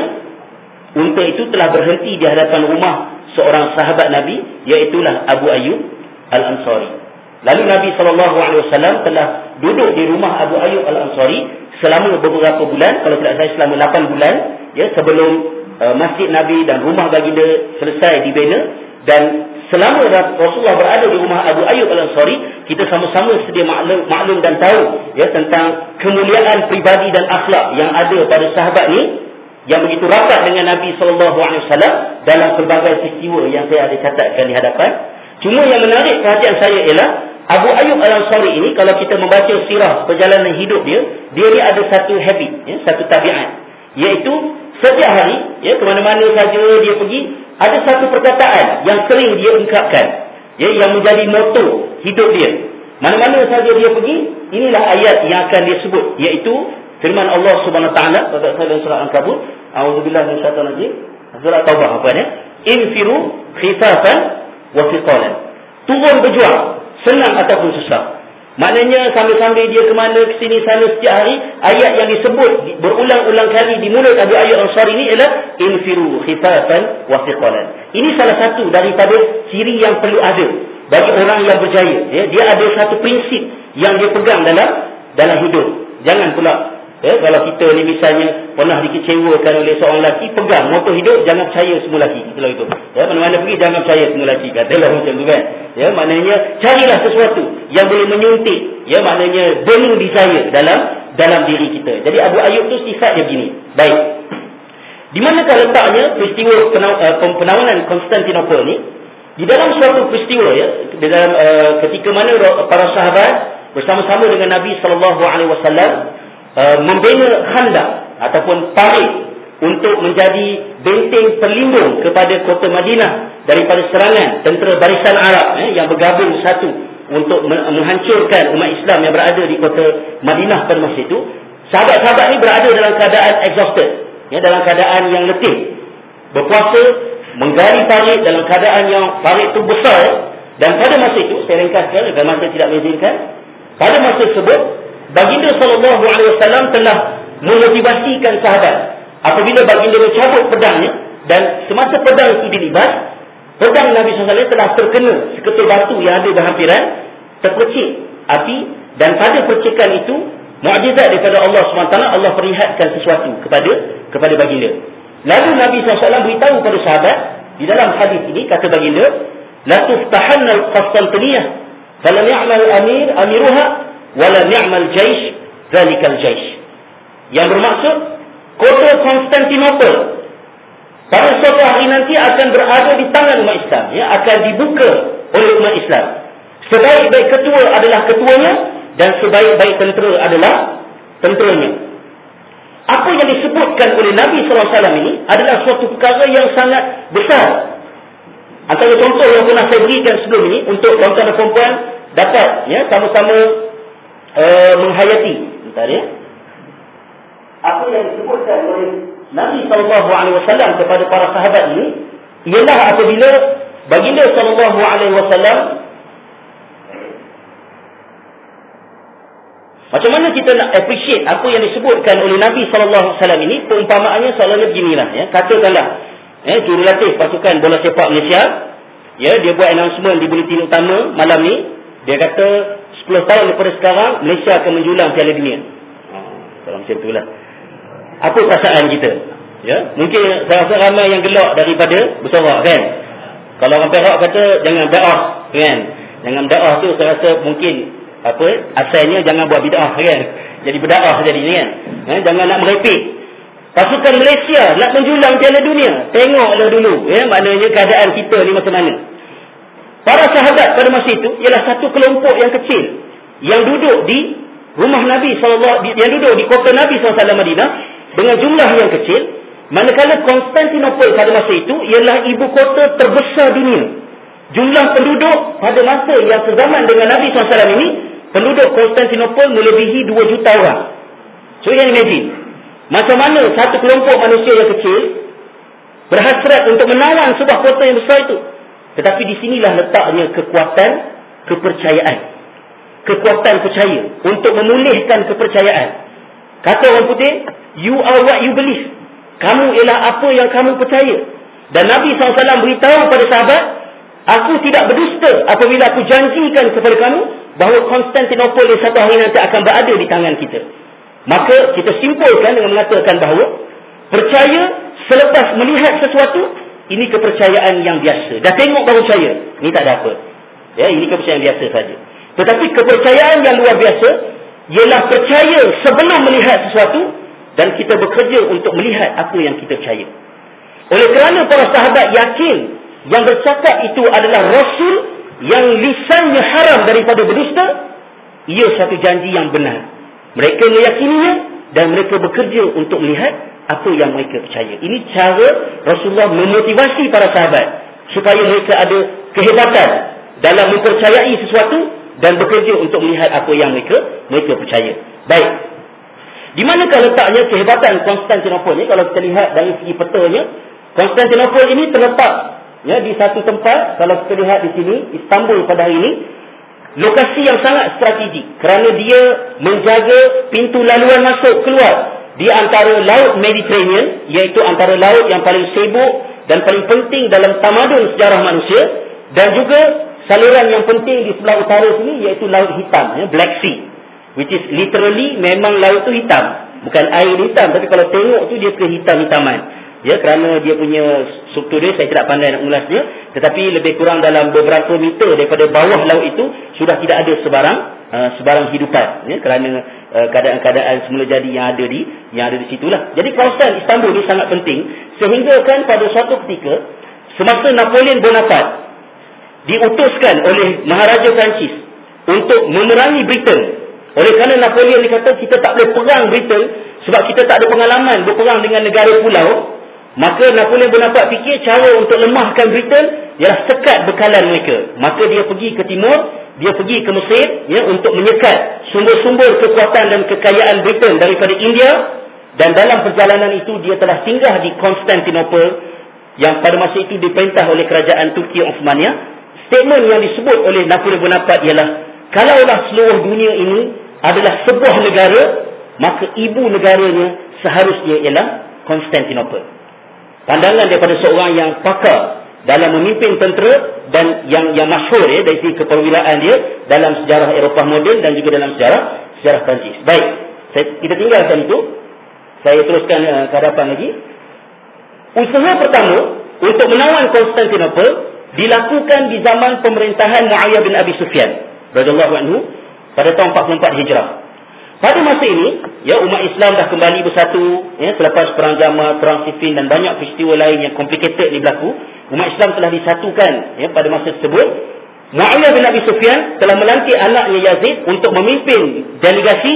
unta itu telah berhenti di hadapan rumah seorang sahabat Nabi, iaitulah Abu Ayyub Al-Ansari. Lalu Nabi sallallahu alaihi wasallam telah duduk di rumah Abu Ayyub Al-Ansari selama beberapa bulan, kalau tidak salah selama lapan bulan, ya, sebelum uh, masjid Nabi dan rumah baginda selesai dibina. Dan selama Rasulullah berada di rumah Abu Ayyub Al-Ansari, kita sama-sama sedia maklum, maklum dan tahu, ya, tentang kemuliaan pribadi dan akhlak yang ada pada sahabat ni, yang begitu rapat dengan Nabi sallallahu alaihi wasallam dalam pelbagai peristiwa yang saya ada catatkan di hadapan. Cuma yang menarik perhatian saya ialah Abu Ayyub Al-Ansari ini, kalau kita membaca sirah perjalanan hidup dia, dia ni ada satu habit, ya, satu tabiat, iaitu setiap hari, ya, ke mana-mana saja dia pergi, ada satu perkataan yang sering dia ungkapkan, ya, yang menjadi moto hidup dia. Mana-mana saja dia pergi, inilah ayat yang akan dia sebut, iaitu firman Allah Subhanahu Wa Taala pada surah Al-Ankabut, a'udzubillahi minasyaitonir rajim, surah Taubah apa ni? Infiru khifafan wa thiqalan. Turun berjuang, senang ataupun susah. Maknanya sambil-sambil dia ke mana, ke sini, sana setiap hari, ayat yang disebut berulang-ulang kali di mulut Abu Ayyub Al-Ansari ini ialah infiru khifafan wa thiqalan. Ini salah satu daripada ciri yang perlu ada bagi orang yang berjaya, ya. Dia ada satu prinsip yang dia pegang dalam dalam hidup. Jangan pula, ya, kalau kita ni misalnya pernah dikecewakan oleh seorang lelaki, pegang moto hidup, jangan percaya semua lelaki. Itulah itu. Ya, mana-mana pergi jangan percaya semua lelaki. Katalah macam tu kan. Ya, maknanya carilah sesuatu yang boleh menyuntik, ya, maknanya burning desire dalam dalam diri kita. Jadi Abu Ayyub tu sifat dia begini. Baik. Di manakah letaknya peristiwa penawanan Konstantinopel ni? Di dalam suatu peristiwa, ya, di dalam uh, ketika mana para sahabat bersama-sama dengan Nabi sallallahu alaihi wasallam uh, membina khandak ataupun parit untuk menjadi benteng pelindung kepada kota Madinah daripada serangan tentera Barisan Arab, eh, yang bergabung satu untuk menghancurkan umat Islam yang berada di kota Madinah pada masa itu. Sahabat-sahabat ni berada dalam keadaan exhausted, ya, dalam keadaan yang letih, berpuasa, menggali parit dalam keadaan yang parit itu besar, ya. Dan pada masa itu, saya ringkaskan agar masa tidak mengizinkan, pada masa tersebut baginda sallallahu alaihi wasallam telah memotivasikan sahabat. Apabila baginda mencabut pedangnya dan semasa pedang itu dilibas, pedang Nabi sallallahu alaihi wasallam telah terkena seketul batu yang ada berhampiran, terpercik api, dan pada percikan itu mukjizat daripada Allah subhanahu wa taala, Allah perlihatkan sesuatu kepada kepada baginda. Lalu Nabi sallallahu alaihi wasallam beritahu kepada sahabat di dalam hadis ini, kata baginda, la tuftahanna al-Qastantiniyah falam ya'mal amir amiruha wala ni'mal jaysh zalikal jaysh. Yang bermaksud kota Konstantinopel pada suatu hari nanti akan berada di tangan umat Islam, ya, akan dibuka oleh umat Islam. Sebaik-baik ketua adalah ketuanya dan sebaik-baik tentera adalah tenteranya. Apa yang disebutkan oleh Nabi sallallahu alaihi wasallam ini adalah suatu perkara yang sangat besar. Antara contoh yang pernah saya berikan sebelum ini untuk tuan-tuan dan puan-puan dapat, ya, sama-sama uh, menghayati. Bentar, ya. Apa yang disebutkan oleh Nabi sallallahu alaihi wasallam kepada para sahabat ini ialah apabila baginda sallallahu alaihi wasallam, macam mana kita nak appreciate apa yang disebutkan oleh Nabi sallallahu alaihi wasallam ini? Perumpamaannya soalannya beginilah, ya. Katakanlah, ya, jurulatih pasukan bola sepak Malaysia, ya, dia buat announcement di buletin utama malam ni. Dia kata sepuluh tahun daripada sekarang Malaysia akan menjulang Piala Dunia. Oh, kalau macam itulah. Apa perasaan kita? Ya, mungkin saya rasa ramai yang gelak daripada bersorak, kan? Kalau orang Perak kata jangan bid'ah, kan? Jangan bid'ah tu saya rasa mungkin apa, asalnya jangan buat bid'ah, kan? Jadi bid'ah jadi, kan? Eh, jangan nak merepek. Pasukan Malaysia nak menjulang Piala Dunia. Tengoklah dulu, ya, maknanya keadaan kita ni macam mana. Para sahabat pada masa itu ialah satu kelompok yang kecil yang duduk di rumah Nabi sallallahu alaihi wasallam, yang duduk di kota Nabi sallallahu alaihi wasallam Madinah dengan jumlah yang kecil, manakala Konstantinopel pada masa itu ialah ibu kota terbesar dunia. Jumlah penduduk pada masa yang sezaman dengan Nabi sallallahu alaihi wasallam ini, penduduk Konstantinopel melebihi dua juta orang. So you can imagine macam mana satu kelompok manusia yang kecil berhasrat untuk menawan sebuah kota yang besar itu. Tetapi di sinilah letaknya kekuatan kepercayaan. Kekuatan percaya untuk memulihkan kepercayaan. Kata orang putih, you are what you believe. Kamu ialah apa yang kamu percaya. Dan Nabi sallallahu alaihi wasallam beritahu pada sahabat, aku tidak berdusta apabila aku janjikan kepada kamu bahawa Konstantinopel di satu hari nanti akan berada di tangan kita. Maka kita simpulkan dengan mengatakan bahawa percaya selepas melihat sesuatu, ini kepercayaan yang biasa. Dah tengok baru percaya, ini tak ada apa. Ya, ini kepercayaan biasa saja. Tetapi kepercayaan yang luar biasa ialah percaya sebelum melihat sesuatu dan kita bekerja untuk melihat apa yang kita percaya. Oleh kerana para sahabat yakin yang bercakap itu adalah Rasul yang lisannya haram daripada berdusta, ia satu janji yang benar. Mereka meyakininya dan mereka bekerja untuk melihat apa yang mereka percaya. Ini cara Rasulullah memotivasi para sahabat supaya mereka ada kehebatan dalam mempercayai sesuatu dan bekerja untuk melihat apa yang mereka mereka percaya. Baik. Di manakah letaknya kehebatan Konstantinopel ni? Kalau kita lihat dari segi petanya, Konstantinopel ini terletak, ya, di satu tempat. Kalau kita lihat di sini, Istanbul pada hari ini, lokasi yang sangat strategik kerana dia menjaga pintu laluan masuk keluar di antara laut Mediterranean, iaitu antara laut yang paling sibuk dan paling penting dalam tamadun sejarah manusia, dan juga saluran yang penting di sebelah utara sini, iaitu Laut Hitam, ya, Black Sea, which is literally memang laut tu hitam, bukan air hitam, tapi kalau tengok tu dia kehitam-hitaman, ya, kerana dia punya struktur dia, saya tidak pandai nak mengulasnya, tetapi lebih kurang dalam beberapa meter daripada bawah laut itu sudah tidak ada sebarang uh, sebarang hidupan, ya, kerana uh, keadaan-keadaan semula jadi yang ada di yang ada di situlah. Jadi kawasan Istanbul ni sangat penting, sehingga kan pada suatu ketika semasa Napoleon Bonaparte diutuskan oleh Maharaja Perancis untuk memerangi Britain. Oleh kerana Napoleon dia kata kita tak boleh perang Britain sebab kita tak ada pengalaman berperang dengan negara pulau, maka Napoleon Bonaparte fikir cara untuk lemahkan Britain ialah sekat bekalan mereka. Maka dia pergi ke timur, dia pergi ke Mesir ya, untuk menyekat sumber-sumber kekuatan dan kekayaan Britain daripada India, dan dalam perjalanan itu dia telah singgah di Konstantinopel yang pada masa itu diperintah oleh kerajaan Turki Osmania. Statement yang disebut oleh Napoleon Bonaparte ialah, kalaulah seluruh dunia ini adalah sebuah negara, maka ibu negaranya seharusnya ialah Konstantinopel. Pandangan daripada seorang yang pakar dalam memimpin tentera dan yang yang masyhur ya, dari segi keperwilaan dia dalam sejarah Eropah moden dan juga dalam sejarah sejarah Perancis. Baik, saya, kita tinggalkan itu. Saya teruskan uh, ke hadapan lagi. Usaha pertama untuk menawan Konstantinopel dilakukan di zaman pemerintahan Muawiyah bin Abi Sufyan radhiyallahu anhu pada tahun empat puluh empat Hijrah. Pada masa ini, ya, umat Islam dah kembali bersatu ya, selepas perang Jamal, perang Siffin dan banyak peristiwa lain yang complicated ni berlaku. Umat Islam telah disatukan ya, pada masa tersebut. Muawiyah bin Abi Sufyan telah melantik anaknya Yazid untuk memimpin delegasi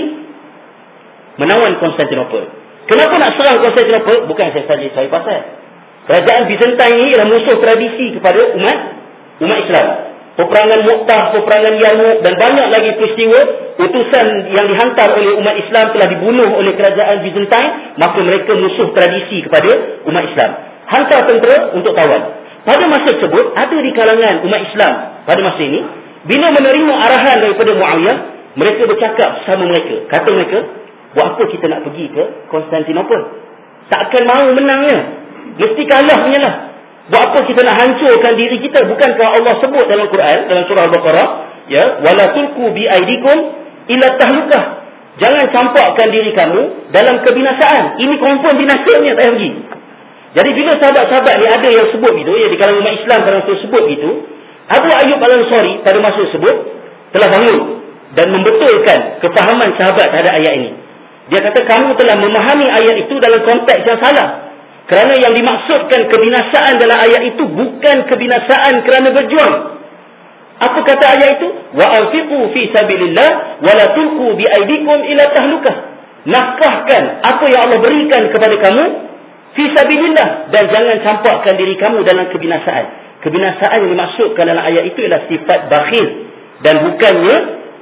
menawan Konstantinopel. Kenapa nak serang Konstantinopel? Bukan saya saja saya pasal. Kerajaan Byzantine ini ialah musuh tradisi kepada umat umat Islam. Peperangan Mu'tah, peperangan Yarmouk dan banyak lagi peristiwa utusan yang dihantar oleh umat Islam telah dibunuh oleh kerajaan Byzantine, maka mereka musuh tradisi kepada umat Islam. Hantar tentera untuk tawan. Pada masa tersebut, ada di kalangan umat Islam pada masa ini, bila menerima arahan daripada Muawiyah, mereka bercakap sama mereka. Kata mereka, buat apa kita nak pergi ke Konstantinopel? Takkan mahu menangnya. Mesti kalah punya lah. Buat apa kita nak hancurkan diri kita? Bukankah Allah sebut dalam Quran, dalam surah Al-Baqarah, ya, wala tulqu bi aidikum ila tahlukah. Jangan campakkan diri kamu dalam kebinasaan. Ini confirm binasanya, tak payah pergi. Jadi bila sahabat-sahabat ni ada yang sebut gitu, ya, di kalangan umat Islam pada masa sebut gitu, Abu Ayyub Al-Ansari pada masa tersebut telah bangun dan membetulkan kefahaman sahabat terhadap ayat ini. Dia kata kamu telah memahami ayat itu dalam konteks yang salah. Kerana yang dimaksudkan kebinasaan dalam ayat itu bukan kebinasaan kerana berjuang. Apa kata ayat itu? Wa anfiqu fi sabilillah wa la tulqu bi aydikum ila tahlukah. Nafkahkan apa yang Allah berikan kepada kamu fi sabilillah dan jangan campakkan diri kamu dalam kebinasaan. Kebinasaan yang dimaksudkan dalam ayat itu ialah sifat bakhil dan bukannya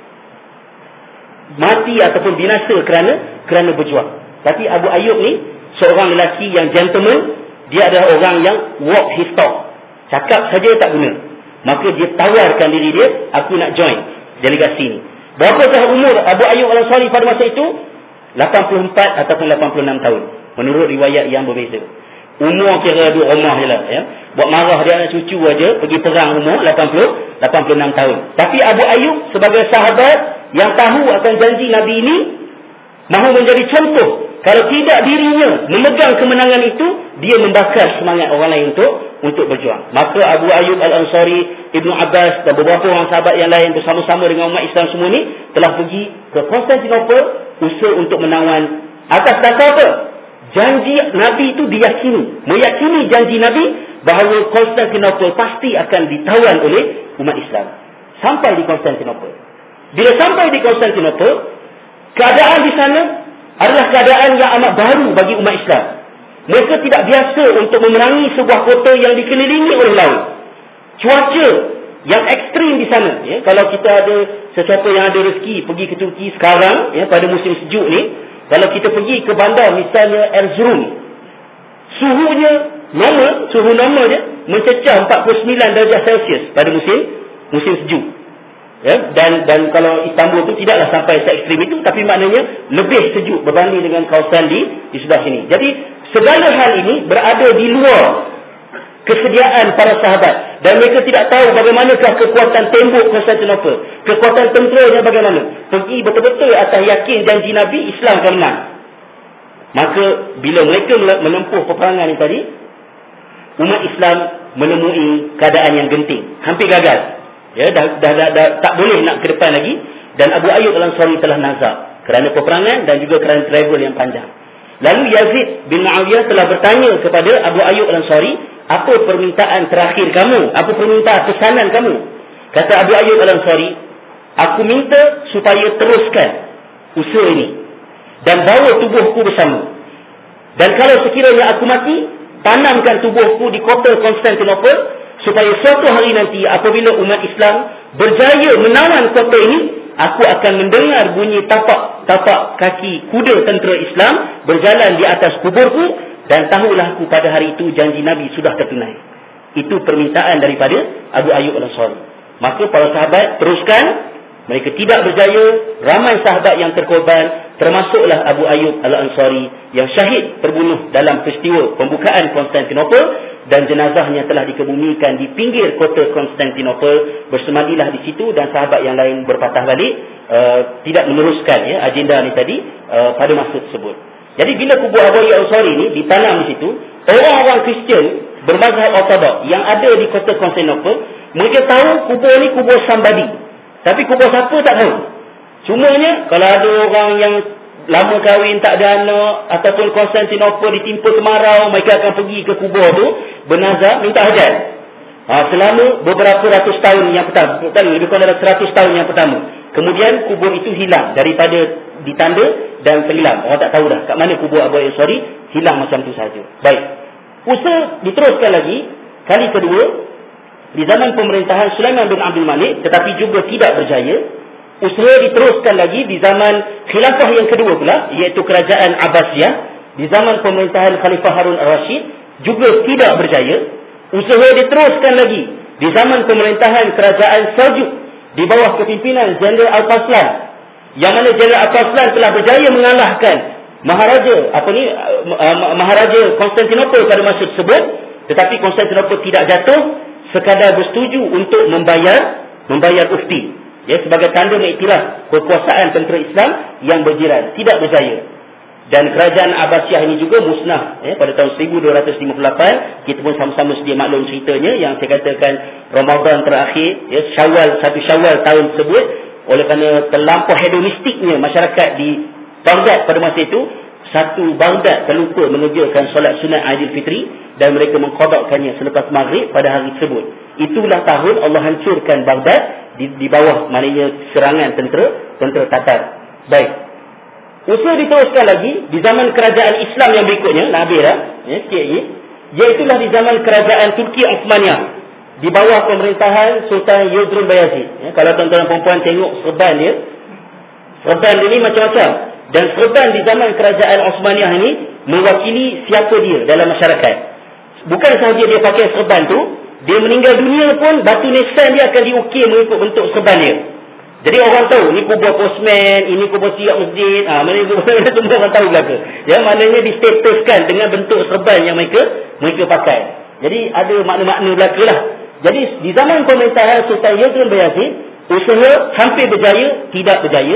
mati ataupun binasa kerana kerana berjuang. Tapi Abu Ayyub ni seorang lelaki yang gentleman, dia adalah orang yang walk his talk. Cakap saja tak guna. Maka dia tawarkan diri dia, aku nak join delegasi ni. Berapakah umur Abu Ayyub Al-Ansari pada masa itu? lapan puluh empat ataupun lapan puluh enam tahun. Menurut riwayat yang berbeza. Umur kira dua rumah je lah. Ya. Buat marah dia anak cucu aja, pergi perang umur lapan puluh enam tahun. Tapi Abu Ayyub sebagai sahabat yang tahu akan janji Nabi ini, mahu menjadi contoh. Kalau tidak dirinya memegang kemenangan itu, dia membakar semangat orang lain untuk untuk berjuang. Maka Abu Ayyub Al-Ansari, Ibnu Abbas dan beberapa orang sahabat yang lain bersama-sama dengan umat Islam semua ni telah pergi ke Konstantinopel usaha untuk menawan. Atas dasar apa? Janji Nabi itu diyakini. Meyakini janji Nabi bahawa Konstantinopel pasti akan ditawan oleh umat Islam. Sampai di Konstantinopel. Bila sampai di Konstantinopel, keadaan di sana adalah keadaan yang amat baru bagi umat Islam. Mereka tidak biasa untuk memerangi sebuah kota yang dikelilingi oleh laut. Cuaca yang ekstrim di sana. Ya, kalau kita ada sesuatu yang ada rezeki pergi ke Turki sekarang, ya, pada musim sejuk ni, kalau kita pergi ke bandar misalnya Erzurum, suhunya normal, suhu normal je mencecah empat puluh sembilan darjah Celsius pada musim musim sejuk. Ya, dan dan kalau Istanbul tu tidaklah sampai se ekstrim itu, tapi maknanya lebih sejuk berbanding dengan kawasan di di sebelah sini. Jadi segala hal ini berada di luar kesediaan para sahabat dan mereka tidak tahu bagaimanakah kekuatan tembok Konstantinopel, kekuatan tenteranya bagaimana. Pergi betul-betul atas yakin janji Nabi, Islam akan menang. Maka bila mereka menempuh peperangan ini tadi, umat Islam menemui keadaan yang genting, hampir gagal. Ya, dah, dah, dah, dah tak boleh nak ke depan lagi. Dan Abu Ayyub Al-Ansari telah nazak. kerana peperangan dan juga kerana travel yang panjang. Lalu Yazid bin Muawiyah telah bertanya kepada Abu Ayyub Al-Ansari, apa permintaan terakhir kamu? Apa permintaan pesanan kamu? Kata Abu Ayyub Al-Ansari, aku minta supaya teruskan usaha ini dan bawa tubuhku bersama. Dan kalau sekiranya aku mati, tanamkan tubuhku di kota Konstantinopel, supaya suatu hari nanti apabila umat Islam berjaya menawan kota ini, aku akan mendengar bunyi tapak-tapak kaki kuda tentera Islam berjalan di atas kuburku, dan tahulah aku pada hari itu janji Nabi sudah tertunai. Itu permintaan daripada Abu Ayyub Al-Ansari. Maka para sahabat teruskan. Mereka tidak berjaya. Ramai sahabat yang terkorban, termasuklah Abu Ayyub Al-Ansari yang syahid terbunuh dalam peristiwa pembukaan Konstantinopel, dan jenazahnya telah dikebumikan di pinggir kota Konstantinopel. Bersemadilah di situ, dan sahabat yang lain berpatah balik, uh, tidak meneruskan ya, agenda ni tadi uh, pada masa tersebut. Jadi bila kubur Abu Ayyub Al-Ansari ni ditanam di situ, orang-orang Kristian bermazhab Orthodox yang ada di kota Konstantinopel, mereka tahu kubur ni kubur Sambadi. Tapi kubur siapa tak tahu. Cumanya kalau ada orang yang lama kahwin tak ada anak, ataupun Konstantinopel ditimpa kemarau, mereka akan pergi ke kubur tu bernazar minta hajat. Ha, selama beberapa ratus tahun yang pertama, lebih kurang dalam seratus tahun yang pertama. Kemudian kubur itu hilang daripada ditanda dan tenggelam. Orang tak tahu dah kat mana kubur Abu Ayyub Al-Ansari, hilang macam tu saja. Baik. Usaha diteruskan lagi kali kedua di zaman pemerintahan Sulaiman bin Abdul Malik, tetapi juga tidak berjaya. Usaha diteruskan lagi di zaman khilafah yang kedua pula, iaitu kerajaan Abbasiyah, di zaman pemerintahan Khalifah Harun Ar-Rashid, juga tidak berjaya. Usaha diteruskan lagi di zaman pemerintahan kerajaan Seljuk di bawah kepimpinan Jenderal Alparslan, yang mana Jenderal Alparslan telah berjaya mengalahkan Maharaja apa ni Maharaja Konstantinopel pada masa tersebut, tetapi Konstantinopel tidak jatuh, sekadar bersetuju untuk membayar membayar ufti, ya, sebagai tanda mengiktiraf kekuasaan tentera Islam yang berjiran. Tidak berjaya. Dan kerajaan Abbasiyah ini juga musnah ya, pada tahun seribu dua ratus lima puluh lapan. Kita pun sama-sama sedia maklum ceritanya, yang saya katakan Ramadan terakhir, ya, Syawal, satu Syawal tahun tersebut, oleh kerana terlampau hedonistiknya masyarakat di Baghdad pada masa itu, satu Baghdad terlupa mengerjakan solat sunat Aidilfitri, dan mereka mengqadakkannya selepas maghrib pada hari tersebut. Itulah tahun Allah hancurkan Baghdad di, di bawah maknanya serangan tentera tentera Tatar. Baik. Usaha diteruskan lagi di zaman kerajaan Islam yang berikutnya, nak habis dah, ya, sikit lagi, iaitulah di zaman kerajaan Turki Osmaniyah di bawah pemerintahan Sultan Yildirim Bayezid. Ya, kalau tuan-tuan dan puan-puan tengok serban dia, serban dia ni macam-macam. Dan serban di zaman kerajaan Osmaniyah ini mewakili siapa dia dalam masyarakat. Bukan sahaja dia pakai serban tu, dia meninggal dunia pun batu nisan dia akan diukir mengikut bentuk serban dia. Jadi orang tahu ni kubur postman, ini kubur siap masjid, ah ha, mana kubur semua orang tahu belaka. Ya, maknanya distatuskan dengan bentuk serban yang mereka mereka pakai. Jadi ada makna-makna belakalah. Jadi di zaman pemerintahan Sultan Yildirim Bayezid, usaha hampir berjaya, tidak berjaya.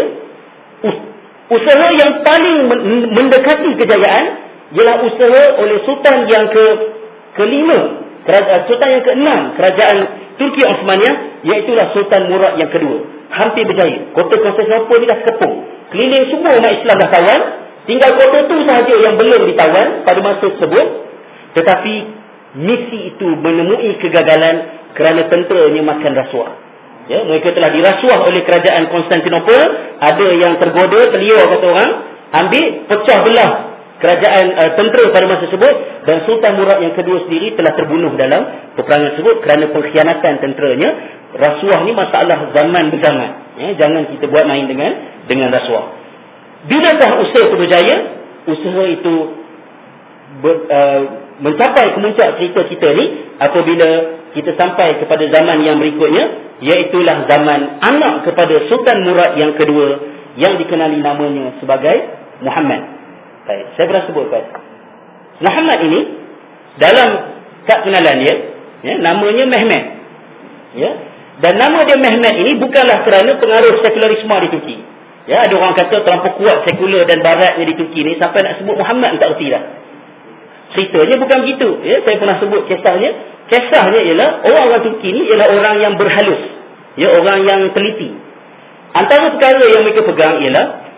Usaha yang paling mendekati kejayaan ialah usaha oleh Sultan yang ke kelima, Sultan yang keenam kerajaan Turki Osmaniyah, iaitulah Sultan Murad yang kedua. Hampir berjaya. Kota Konstantinopel ni dah sekepung. Keliling semua umat Islam dah tawan. Tinggal kota tu sahaja yang belum ditawan pada masa tersebut. Tetapi misi itu menemui kegagalan kerana tenteranya makan rasuah. Ya, mereka telah dirasuah oleh kerajaan Konstantinopel. Ada yang tergoda, terliur kata orang, ambil, pecah belah kerajaan uh, tentera pada masa tersebut, dan Sultan Murad yang kedua sendiri telah terbunuh dalam peperangan tersebut kerana pengkhianatan tenteranya. Rasuah ni masalah zaman berzaman. Ya, jangan kita buat main dengan dengan rasuah. Bilakah usaha itu berjaya? Usaha itu ber, uh, mencapai kemuncak cerita kita ni apabila kita sampai kepada zaman yang berikutnya, iaitulah zaman anak kepada Sultan Murad yang kedua, yang dikenali namanya sebagai Muhammad. Baik, saya pernah sebutkan Muhammad ini dalam kad kenalan dia, ya, namanya Mehmet. Ya, dan nama dia Mehmet ini bukanlah kerana pengaruh sekularisme di Turki. Ya, ada orang kata terlampau kuat sekular dan baratnya di Turki ni sampai nak sebut Muhammad tak erti dah. Ceritanya bukan begitu. Ya, saya pernah sebut kisahnya. Kisahnya ialah orang-orang Turki ni ialah orang yang berhalus. Ya, orang yang teliti. Antara perkara yang mereka pegang ialah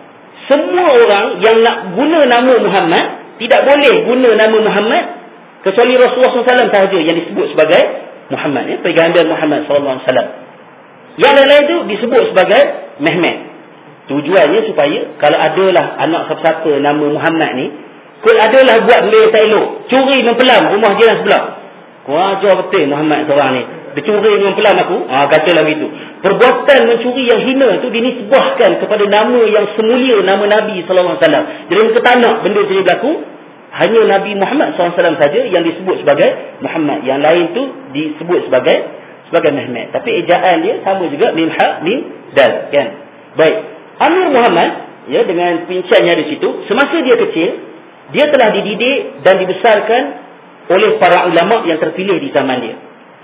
semua orang yang nak guna nama Muhammad tidak boleh guna nama Muhammad kecuali Rasulullah sallallahu alaihi wasallam sahaja yang disebut sebagai Muhammad, ya, pegangan Muhammad sallallahu alaihi wasallam. Yang lain-lain itu disebut sebagai Mehmet. Tujuannya supaya kalau adalah anak siapa-siapa nama Muhammad ni, kalau adalah buat benda yang tak elok, curi mempelam rumah jiran sebelah, kau ajar betul Muhammad seorang ni, dia curi mempelam aku, ha, katalah begitu. Perbuatan mencuri yang hina itu dinisbahkan kepada nama yang semulia, nama Nabi sallallahu alaihi wasallam. Jadi mereka tak nak benda ini berlaku. Hanya Nabi Muhammad sallallahu alaihi wasallam saja yang disebut sebagai Muhammad. Yang lain tu disebut sebagai sebagai Mehmet. Tapi ejaan dia sama juga, mim ha mim dal, kan. Baik. Amir Muhammad, ya, dengan pincannya di situ, semasa dia kecil, dia telah dididik dan dibesarkan oleh para ulama yang terpilih di zaman dia.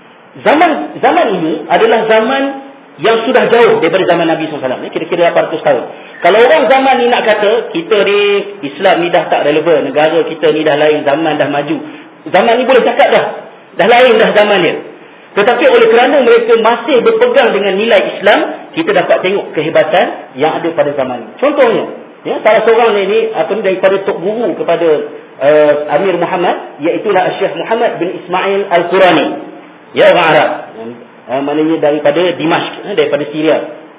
Zaman zaman ini adalah zaman yang sudah jauh daripada zaman Nabi sallallahu alaihi wasallam, kira-kira lapan ratus tahun. Kalau orang zaman ni nak kata kita ni Islam ni dah tak relevan, negara kita ni dah lain, zaman dah maju, zaman ni boleh cakap dah dah lain dah zaman dia. Tetapi oleh kerana mereka masih berpegang dengan nilai Islam, kita dapat tengok kehebatan yang ada pada zaman ini. Contohnya, ya, salah seorang ini apa ni daripada tok guru kepada uh, Amir Muhammad, iaitulah Syekh Muhammad bin Ismail Al-Qurani, ya, orang Arab, uh, maknanya daripada Dimashq, uh, daripada Syria.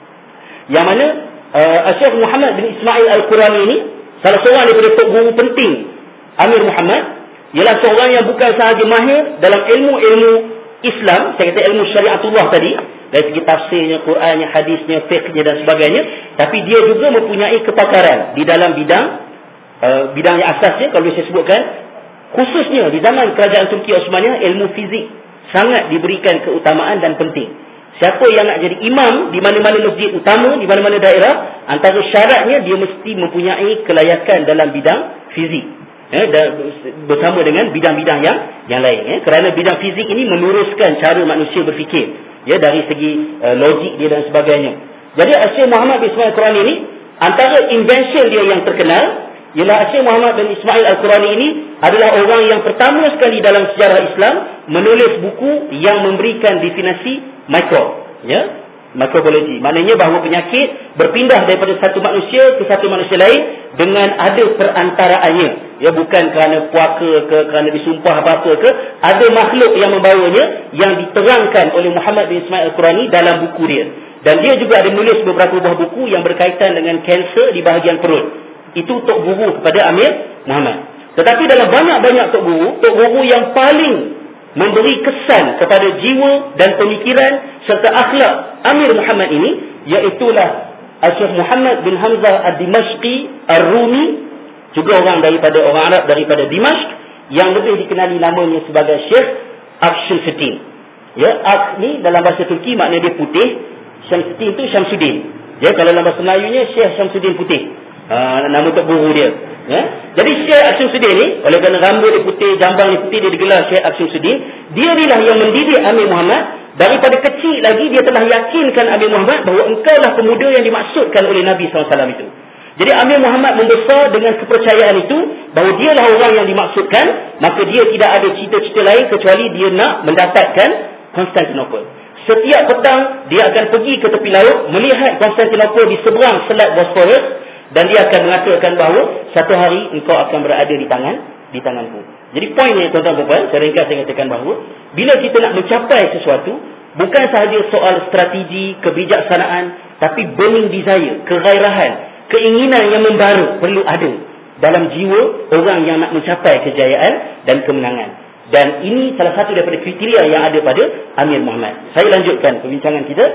Yang mana uh, Syekh Muhammad bin Ismail Al-Qurani ini salah seorang daripada tok guru penting Amir Muhammad, ialah seorang yang bukan sahaja mahir dalam ilmu-ilmu Islam, saya kata ilmu syariatullah tadi, dari segi tafsirnya, Qurannya, hadisnya, fiqhnya dan sebagainya, tapi dia juga mempunyai kepakaran di dalam bidang uh, bidang yang asasnya, kalau saya sebutkan, khususnya di zaman kerajaan Turki Osmaniyah, ilmu fizik sangat diberikan keutamaan dan penting. Siapa yang nak jadi imam di mana-mana masjid utama, di mana-mana daerah, antara syaratnya dia mesti mempunyai kelayakan dalam bidang fizik, eh, bersama dengan bidang-bidang yang yang lain, eh. Kerana bidang fizik ini meluruskan cara manusia berfikir, ya, dari segi uh, logik dia dan sebagainya. Jadi Syekh Muhammad bin Ismail Al-Qurani ini, antara invention dia yang terkenal ialah Syekh Muhammad bin Ismail Al-Qurani ini adalah orang yang pertama sekali dalam sejarah Islam menulis buku yang memberikan definisi mikro, ya, mikrobiologi. Maknanya bahawa penyakit berpindah daripada satu manusia ke satu manusia lain dengan ada perantaraannya, ya, bukan kerana puaka ke, kerana disumpah apa-apa ke, ada makhluk yang membawanya, yang diterangkan oleh Muhammad bin Ismail Al-Qurani dalam buku dia. Dan dia juga ada menulis beberapa buah buku yang berkaitan dengan kanser di bahagian perut. Itu tok guru kepada Amir Muhammad. Tetapi dalam banyak-banyak tok guru, tok guru yang paling memberi kesan kepada jiwa dan pemikiran serta akhlak Amir Muhammad ini, iaitulah Syekh Muhammad bin Hamzah Ad-Dimashqi Ar-Rumi, juga orang daripada orang Arab daripada Dimashq, yang lebih dikenali namanya sebagai Syekh Akh-Shamsuddin. Ya, Akh ni dalam bahasa Turki maknanya dia putih, Shamsuddin itu Syamsuddin. Ya, kalau dalam bahasa Melayunya Syekh Syamsuddin putih. Ha, nama tok guru dia. Ya. Jadi Syekh Akh-Shamsuddin ni, oleh kerana rambut dia putih, jambang dia putih, dia digelar Syekh Akh-Shamsuddin. Dia inilah yang mendidik Amir Muhammad. Daripada kecil lagi dia telah yakinkan Amir Muhammad bahawa engkau lah pemuda yang dimaksudkan oleh Nabi sallallahu alaihi wasallam itu. Jadi Amir Muhammad membesar dengan kepercayaan itu bahawa dialah orang yang dimaksudkan, maka dia tidak ada cita-cita lain kecuali dia nak mendapatkan Konstantinopel. Setiap petang dia akan pergi ke tepi laut melihat Konstantinopel di seberang Selat Bosphorus, dan dia akan mengatakan bahawa satu hari engkau akan berada di tangan di tanganku. Jadi poinnya, tuan-tuan dan puan, saya ringkas saya katakan bahawa bila kita nak mencapai sesuatu, bukan sahaja soal strategi, kebijaksanaan, tapi burning desire, kegairahan, keinginan yang membara perlu ada dalam jiwa orang yang nak mencapai kejayaan dan kemenangan. Dan ini salah satu daripada kriteria yang ada pada Amir Muhammad. Saya lanjutkan perbincangan kita.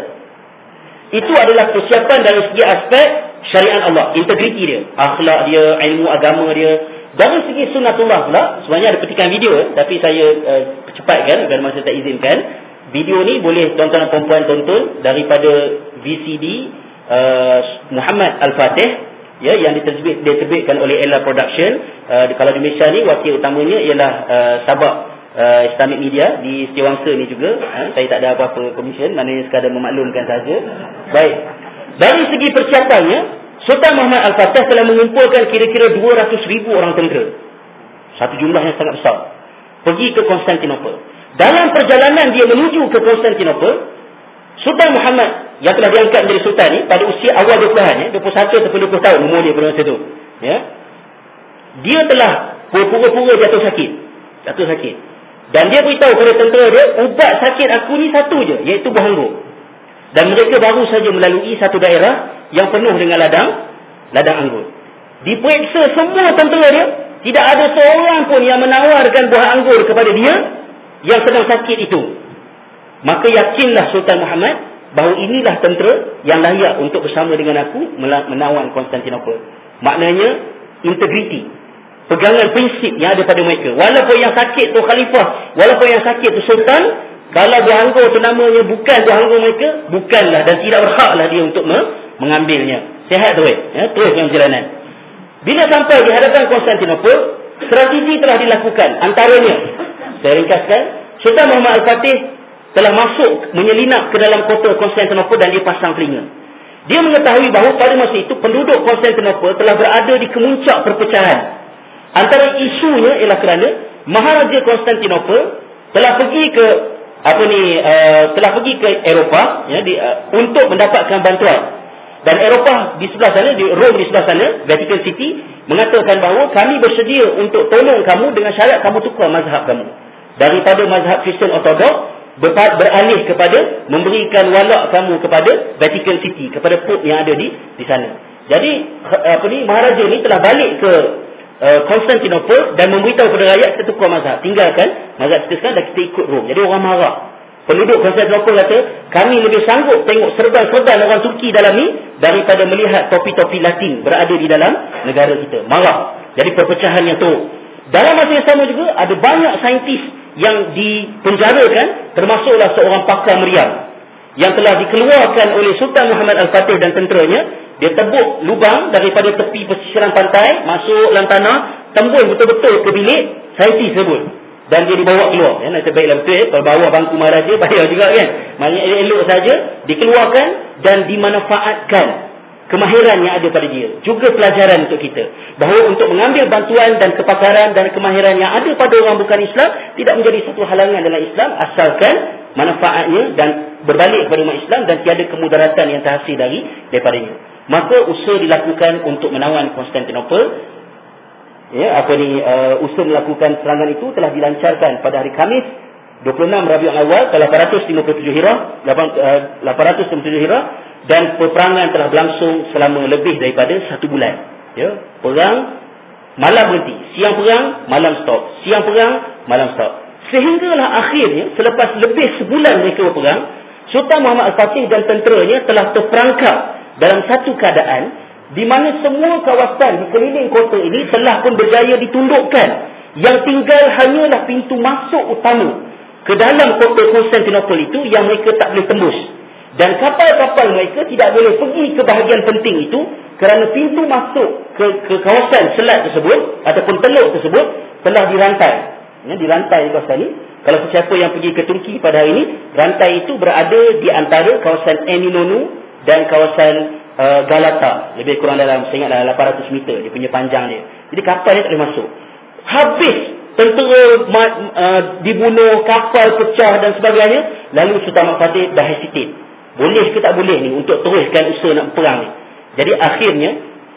Itu adalah persiapan dari segi aspek syariat Allah, integriti dia, akhlak dia, ilmu agama dia. Dari segi sunnatullah pula, sebenarnya ada petikan video, tapi saya uh, cepatkan kerana masa tak izinkan. Video ni boleh tuan-tuan dan puan-puan tonton daripada V C D uh, Muhammad Al-Fatih, ya, yang diterbit, diterbitkan oleh Ella Production. Uh, kalau di Malaysia ni wakil utamanya ialah uh, Sabak uh, Islamic Media di Setiawangsa ni juga. Uh, saya tak ada apa-apa komisen, maknanya sekadar memaklumkan saja. Baik. Dari segi persiapannya, Sultan Muhammad Al-Fatih telah mengumpulkan kira-kira dua ratus ribu orang tentera. Satu jumlah yang sangat besar. Pergi ke Konstantinopel. Dalam perjalanan dia menuju ke Konstantinopel, Sultan Muhammad yang telah diangkat menjadi sultan ni pada usia awal dua puluhan, ya, dua puluh satu ataupun dua puluh tahun umur dia pada masa tu. Ya. Dia telah pura-pura jatuh sakit. Jatuh sakit. Dan dia beritahu kepada tentera dia, ubat sakit aku ni satu je, iaitu buah anggur. Dan mereka baru saja melalui satu daerah yang penuh dengan ladang ladang anggur. Diperiksa semua tentera dia, tidak ada seorang pun yang menawarkan buah anggur kepada dia yang sedang sakit itu. Maka yakinlah Sultan Muhammad bahawa inilah tentera yang layak untuk bersama dengan aku menawan Konstantinopel. Maknanya integriti, pegangan prinsip yang ada pada mereka. Walaupun yang sakit tu khalifah, walaupun yang sakit tu sultan, kalau buah anggur tu namanya bukan buah anggur mereka, bukanlah dan tidak berhaklah dia untuk mengambilnya. Sihat tu, ya, teruskan perjalanan. Bila sampai di hadapan Konstantinopel, strategi telah dilakukan. Antaranya, saya ringkaskan, Sultan Muhammad Al-Fatih telah masuk menyelinap ke dalam kota Konstantinopel dan dia pasang telinga. Dia mengetahui bahawa pada masa itu penduduk Konstantinopel telah berada di kemuncak perpecahan. Antara isunya ialah kerana Maharaja Konstantinopel telah pergi ke apa ni uh, telah pergi ke Eropah, ya, di, uh, untuk mendapatkan bantuan. Dan Eropah di sebelah sana, di Rome di sebelah sana, Vatican City mengatakan bahawa kami bersedia untuk tolong kamu dengan syarat kamu tukar mazhab kamu daripada mazhab Kristen Ortodok beralih kepada memberikan walak kamu kepada Vatican City, kepada Pope yang ada di di sana. Jadi apa ni, Maharaja ni telah balik ke Konstantinopel uh, dan memberitahu kepada rakyat kita tukar mazhab, tinggalkan mazhab kita sekarang dan kita ikut Rom. Jadi orang marah. Penduduk Konstantinopel kata, kami lebih sanggup tengok serban-serban orang Turki dalam ni daripada melihat topi-topi Latin berada di dalam negara kita. Marah. Jadi perpecahan yang teruk. Dalam masa yang sama juga ada banyak saintis yang dipenjarakan, termasuklah seorang pakar meriam yang telah dikeluarkan oleh Sultan Muhammad Al-Fatih dan tenteranya. Dia tebuk lubang daripada tepi pesisiran pantai, masuk dalam tanah, tembus betul-betul ke bilik saintis tersebut, dan dia dibawa keluar. Ya, nasib baiklah betul, kalau bawa bangku Maharaja bayar juga kan. Maknanya elok saja dikeluarkan dan dimanfaatkan kemahiran yang ada pada dia. Juga pelajaran untuk kita, bahawa untuk mengambil bantuan dan kepakaran dan kemahiran yang ada pada orang bukan Islam tidak menjadi satu halangan dalam Islam, asalkan manfaatnya dan berbalik kepada umat Islam dan tiada kemudaratan yang terhasil dari daripadanya. Maka usaha dilakukan untuk menawan Konstantinopel. Ya, apa ni uh, usaha melakukan serangan itu telah dilancarkan pada hari Khamis dua puluh enam Rabiul Awal tahun lapan ratus lima puluh tujuh Hijrah, lapan ratus lima puluh tujuh Hijrah, dan peperangan telah berlangsung selama lebih daripada satu bulan. Ya, perang malam berhenti, siang perang, malam stop, siang perang, malam stop. Sehinggalah akhirnya selepas lebih sebulan mereka berperang, Sultan Muhammad Al-Fatih dan tenteranya telah terperangkap dalam satu keadaan di mana semua kawasan di keliling kota ini telah pun berjaya ditundukkan. Yang tinggal hanyalah pintu masuk utama ke dalam kota Konstantinopel itu yang mereka tak boleh tembus. Dan kapal-kapal mereka tidak boleh pergi ke bahagian penting itu kerana pintu masuk ke, ke kawasan selat tersebut ataupun teluk tersebut telah dirantai. Ya, dirantai di kawasan ini. Kalau sesiapa yang pergi ke Turki pada hari ini, rantai itu berada di antara kawasan Eminonu dan kawasan uh, Galata. Lebih kurang dalam, saya ingatlah lapan ratus meter dia punya panjang dia. Jadi kapal dia tak boleh masuk. Habis tentera uh, dibunuh, kapal pecah dan sebagainya, lalu Sultan Muhammad Fatih dah hesitate. Boleh ke tak boleh ni untuk teruskan usaha nak perang ni. Jadi akhirnya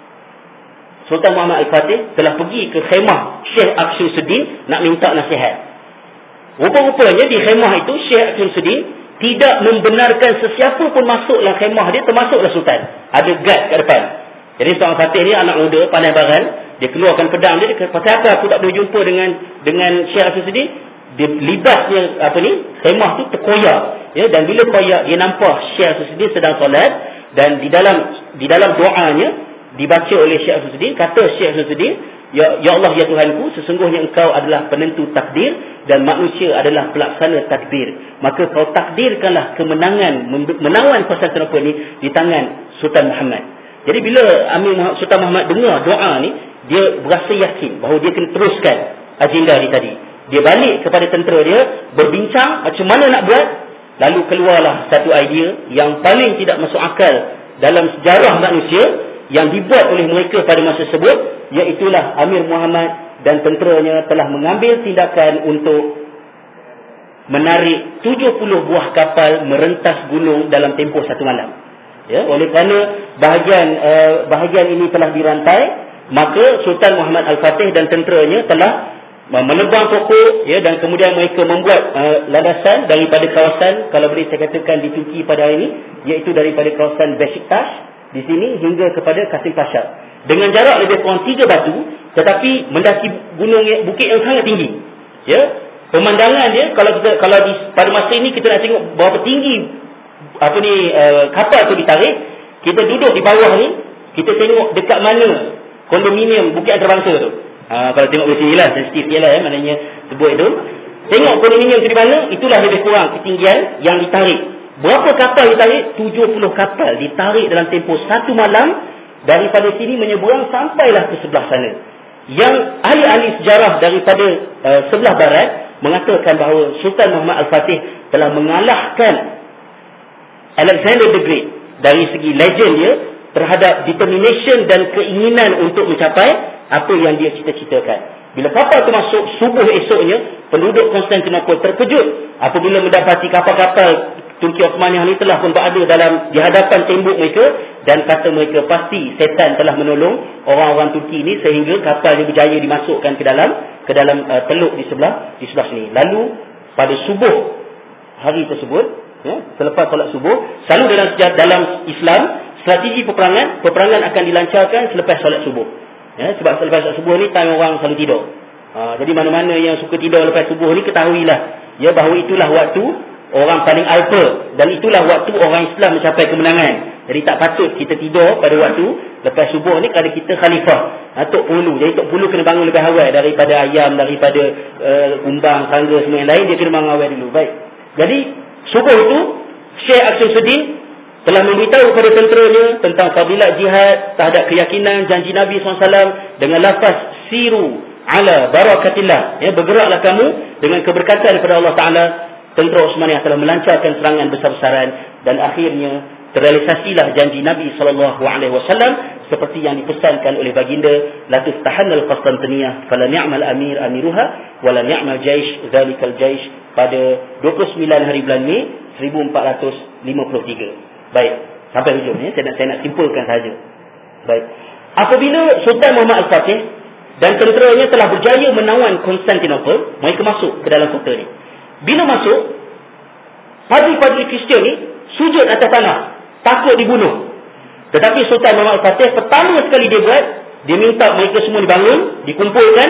Sultan Muhammad Al-Fatih telah pergi ke khemah Syekh Aksiyuddin nak minta nasihat. Rupa-rupanya di khemah itu Syekh Aksiyuddin tidak membenarkan sesiapa pun masuk dalam khemah dia, termasuklah Sultan. Ada guard kat depan. Jadi Sultan Fatih ni anak muda, pandai baran. Dia keluarkan pedang dia. Dia kata, pasal apa aku tak boleh jumpa dengan dengan Syekh Aksiyuddin? Dia libasnya apa ni, khemah tu terkoyak. Ya, dan bila koyak dia nampak Syekh Aksiyuddin sedang solat, dan di dalam di dalam doanya dibaca oleh Syekh Aksiyuddin, kata Syekh Aksiyuddin, ya, ya Allah ya Tuhanku, sesungguhnya engkau adalah penentu takdir dan manusia adalah pelaksana takdir. Maka kau takdirkanlah kemenangan menawan Konstantinopel ini di tangan Sultan Muhammad. Jadi bila Amir Muhammad, Sultan Muhammad dengar doa ni, dia berasa yakin bahawa dia kena teruskan agenda dia tadi. Dia balik kepada tentera dia, berbincang macam mana nak buat. Lalu keluarlah satu idea yang paling tidak masuk akal dalam sejarah manusia yang dibuat oleh mereka pada masa tersebut, iaitulah Amir Muhammad dan tenteranya telah mengambil tindakan untuk menarik tujuh puluh buah kapal merentas gunung dalam tempoh satu malam. Ya, oleh kerana bahagian uh, bahagian ini telah dirantai, maka Sultan Muhammad Al-Fatih dan tenteranya telah uh, menebang pokok, ya, dan kemudian mereka membuat uh, landasan daripada kawasan, kalau boleh saya katakan di Turki pada hari ini, iaitu daripada kawasan Beşiktaş di sini hingga kepada Kasim Pasha, dengan jarak lebih kurang tiga batu, tetapi mendaki gunung bukit yang sangat tinggi. Ya, pemandangan dia, kalau kita kalau di, pada masa ini kita nak tengok berapa tinggi apa ni uh, kapal tu ditarik, kita duduk di bawah ni, kita tengok dekat mana kondominium Bukit Antarabangsa tu. Ha, kalau tengok di sini lah, sensitif je lah, ya, maknanya sebut itu. Tengok kondominium tu di mana, itulah lebih kurang ketinggian yang ditarik. Berapa kapal ditarik? tujuh puluh kapal ditarik dalam tempoh satu malam daripada sini menyeberang sampailah ke sebelah sana. Yang ahli-ahli sejarah daripada uh, sebelah barat mengatakan bahawa Sultan Muhammad Al-Fatih telah mengalahkan Alexander the Great dari segi legend dia terhadap determination dan keinginan untuk mencapai apa yang dia cita-citakan. Bila kapal itu masuk subuh esoknya, penduduk Konstantinopel terkejut apabila mendapati kapal-kapal Turki Osmaniyah ini telah pun berada dalam di hadapan tembok mereka, dan kata mereka pasti setan telah menolong orang-orang Turki ini sehingga kapal dia berjaya dimasukkan ke dalam ke dalam uh, teluk di sebelah di sebelah sini. Lalu pada subuh hari tersebut, ya, selepas solat subuh, selalu dalam dalam Islam strategi peperangan peperangan akan dilancarkan selepas solat subuh. Ya, sebab selepas solat subuh ni time orang selalu tidur. Ha, jadi mana-mana yang suka tidur lepas subuh ni ketahuilah, ya, bahawa itulah waktu orang paling alfa, dan itulah waktu orang Islam mencapai kemenangan. Jadi tak patut kita tidur pada waktu lepas subuh ni, kerana kita khalifah, ha, Tok Pulu. Jadi Tok Pulu kena bangun lebih awal daripada ayam, daripada uh, umbang, tangga semua yang lain, dia kena bangun awal dulu. Baik. Jadi subuh itu Syekh Aksuddin telah memberitahu kepada tenteranya tentang fadilat jihad terhadap keyakinan janji Nabi sallallahu alaihi wasallam dengan lafaz siru ala barakatillah, ya, bergeraklah kamu dengan keberkatan daripada Allah Ta'ala. Tentera Osmaniyah telah melancarkan serangan besar-besaran, dan akhirnya terrealisasilah janji Nabi sallallahu alaihi wasallam seperti yang dipesankan oleh baginda, la tuftahannal Qastantiniyah fala ni'mal amir amiruha wala ni'mal jaish zalikal jaish, pada dua puluh sembilan hari bulan Mei seribu empat ratus lima puluh tiga. Baik, sampai hujung ni saya nak saya nak simpulkan saja. Baik. Apabila Sultan Muhammad Al-Fatih dan tenteranya telah berjaya menawan Konstantinopel, mereka masuk ke dalam kota ni. Bila masuk, padri-padri Kristian ni sujud atas tanah, takut dibunuh. Tetapi Sultan Muhammad Al-Fatih pertama sekali dia buat, dia minta mereka semua dibangun, dikumpulkan,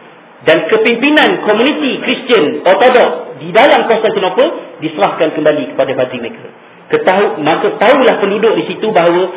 dan kepimpinan komuniti Kristian Ortodok di dalam Konstantinopel diserahkan kembali kepada padri mereka. Ketahu, maka tahulah penduduk di situ bahawa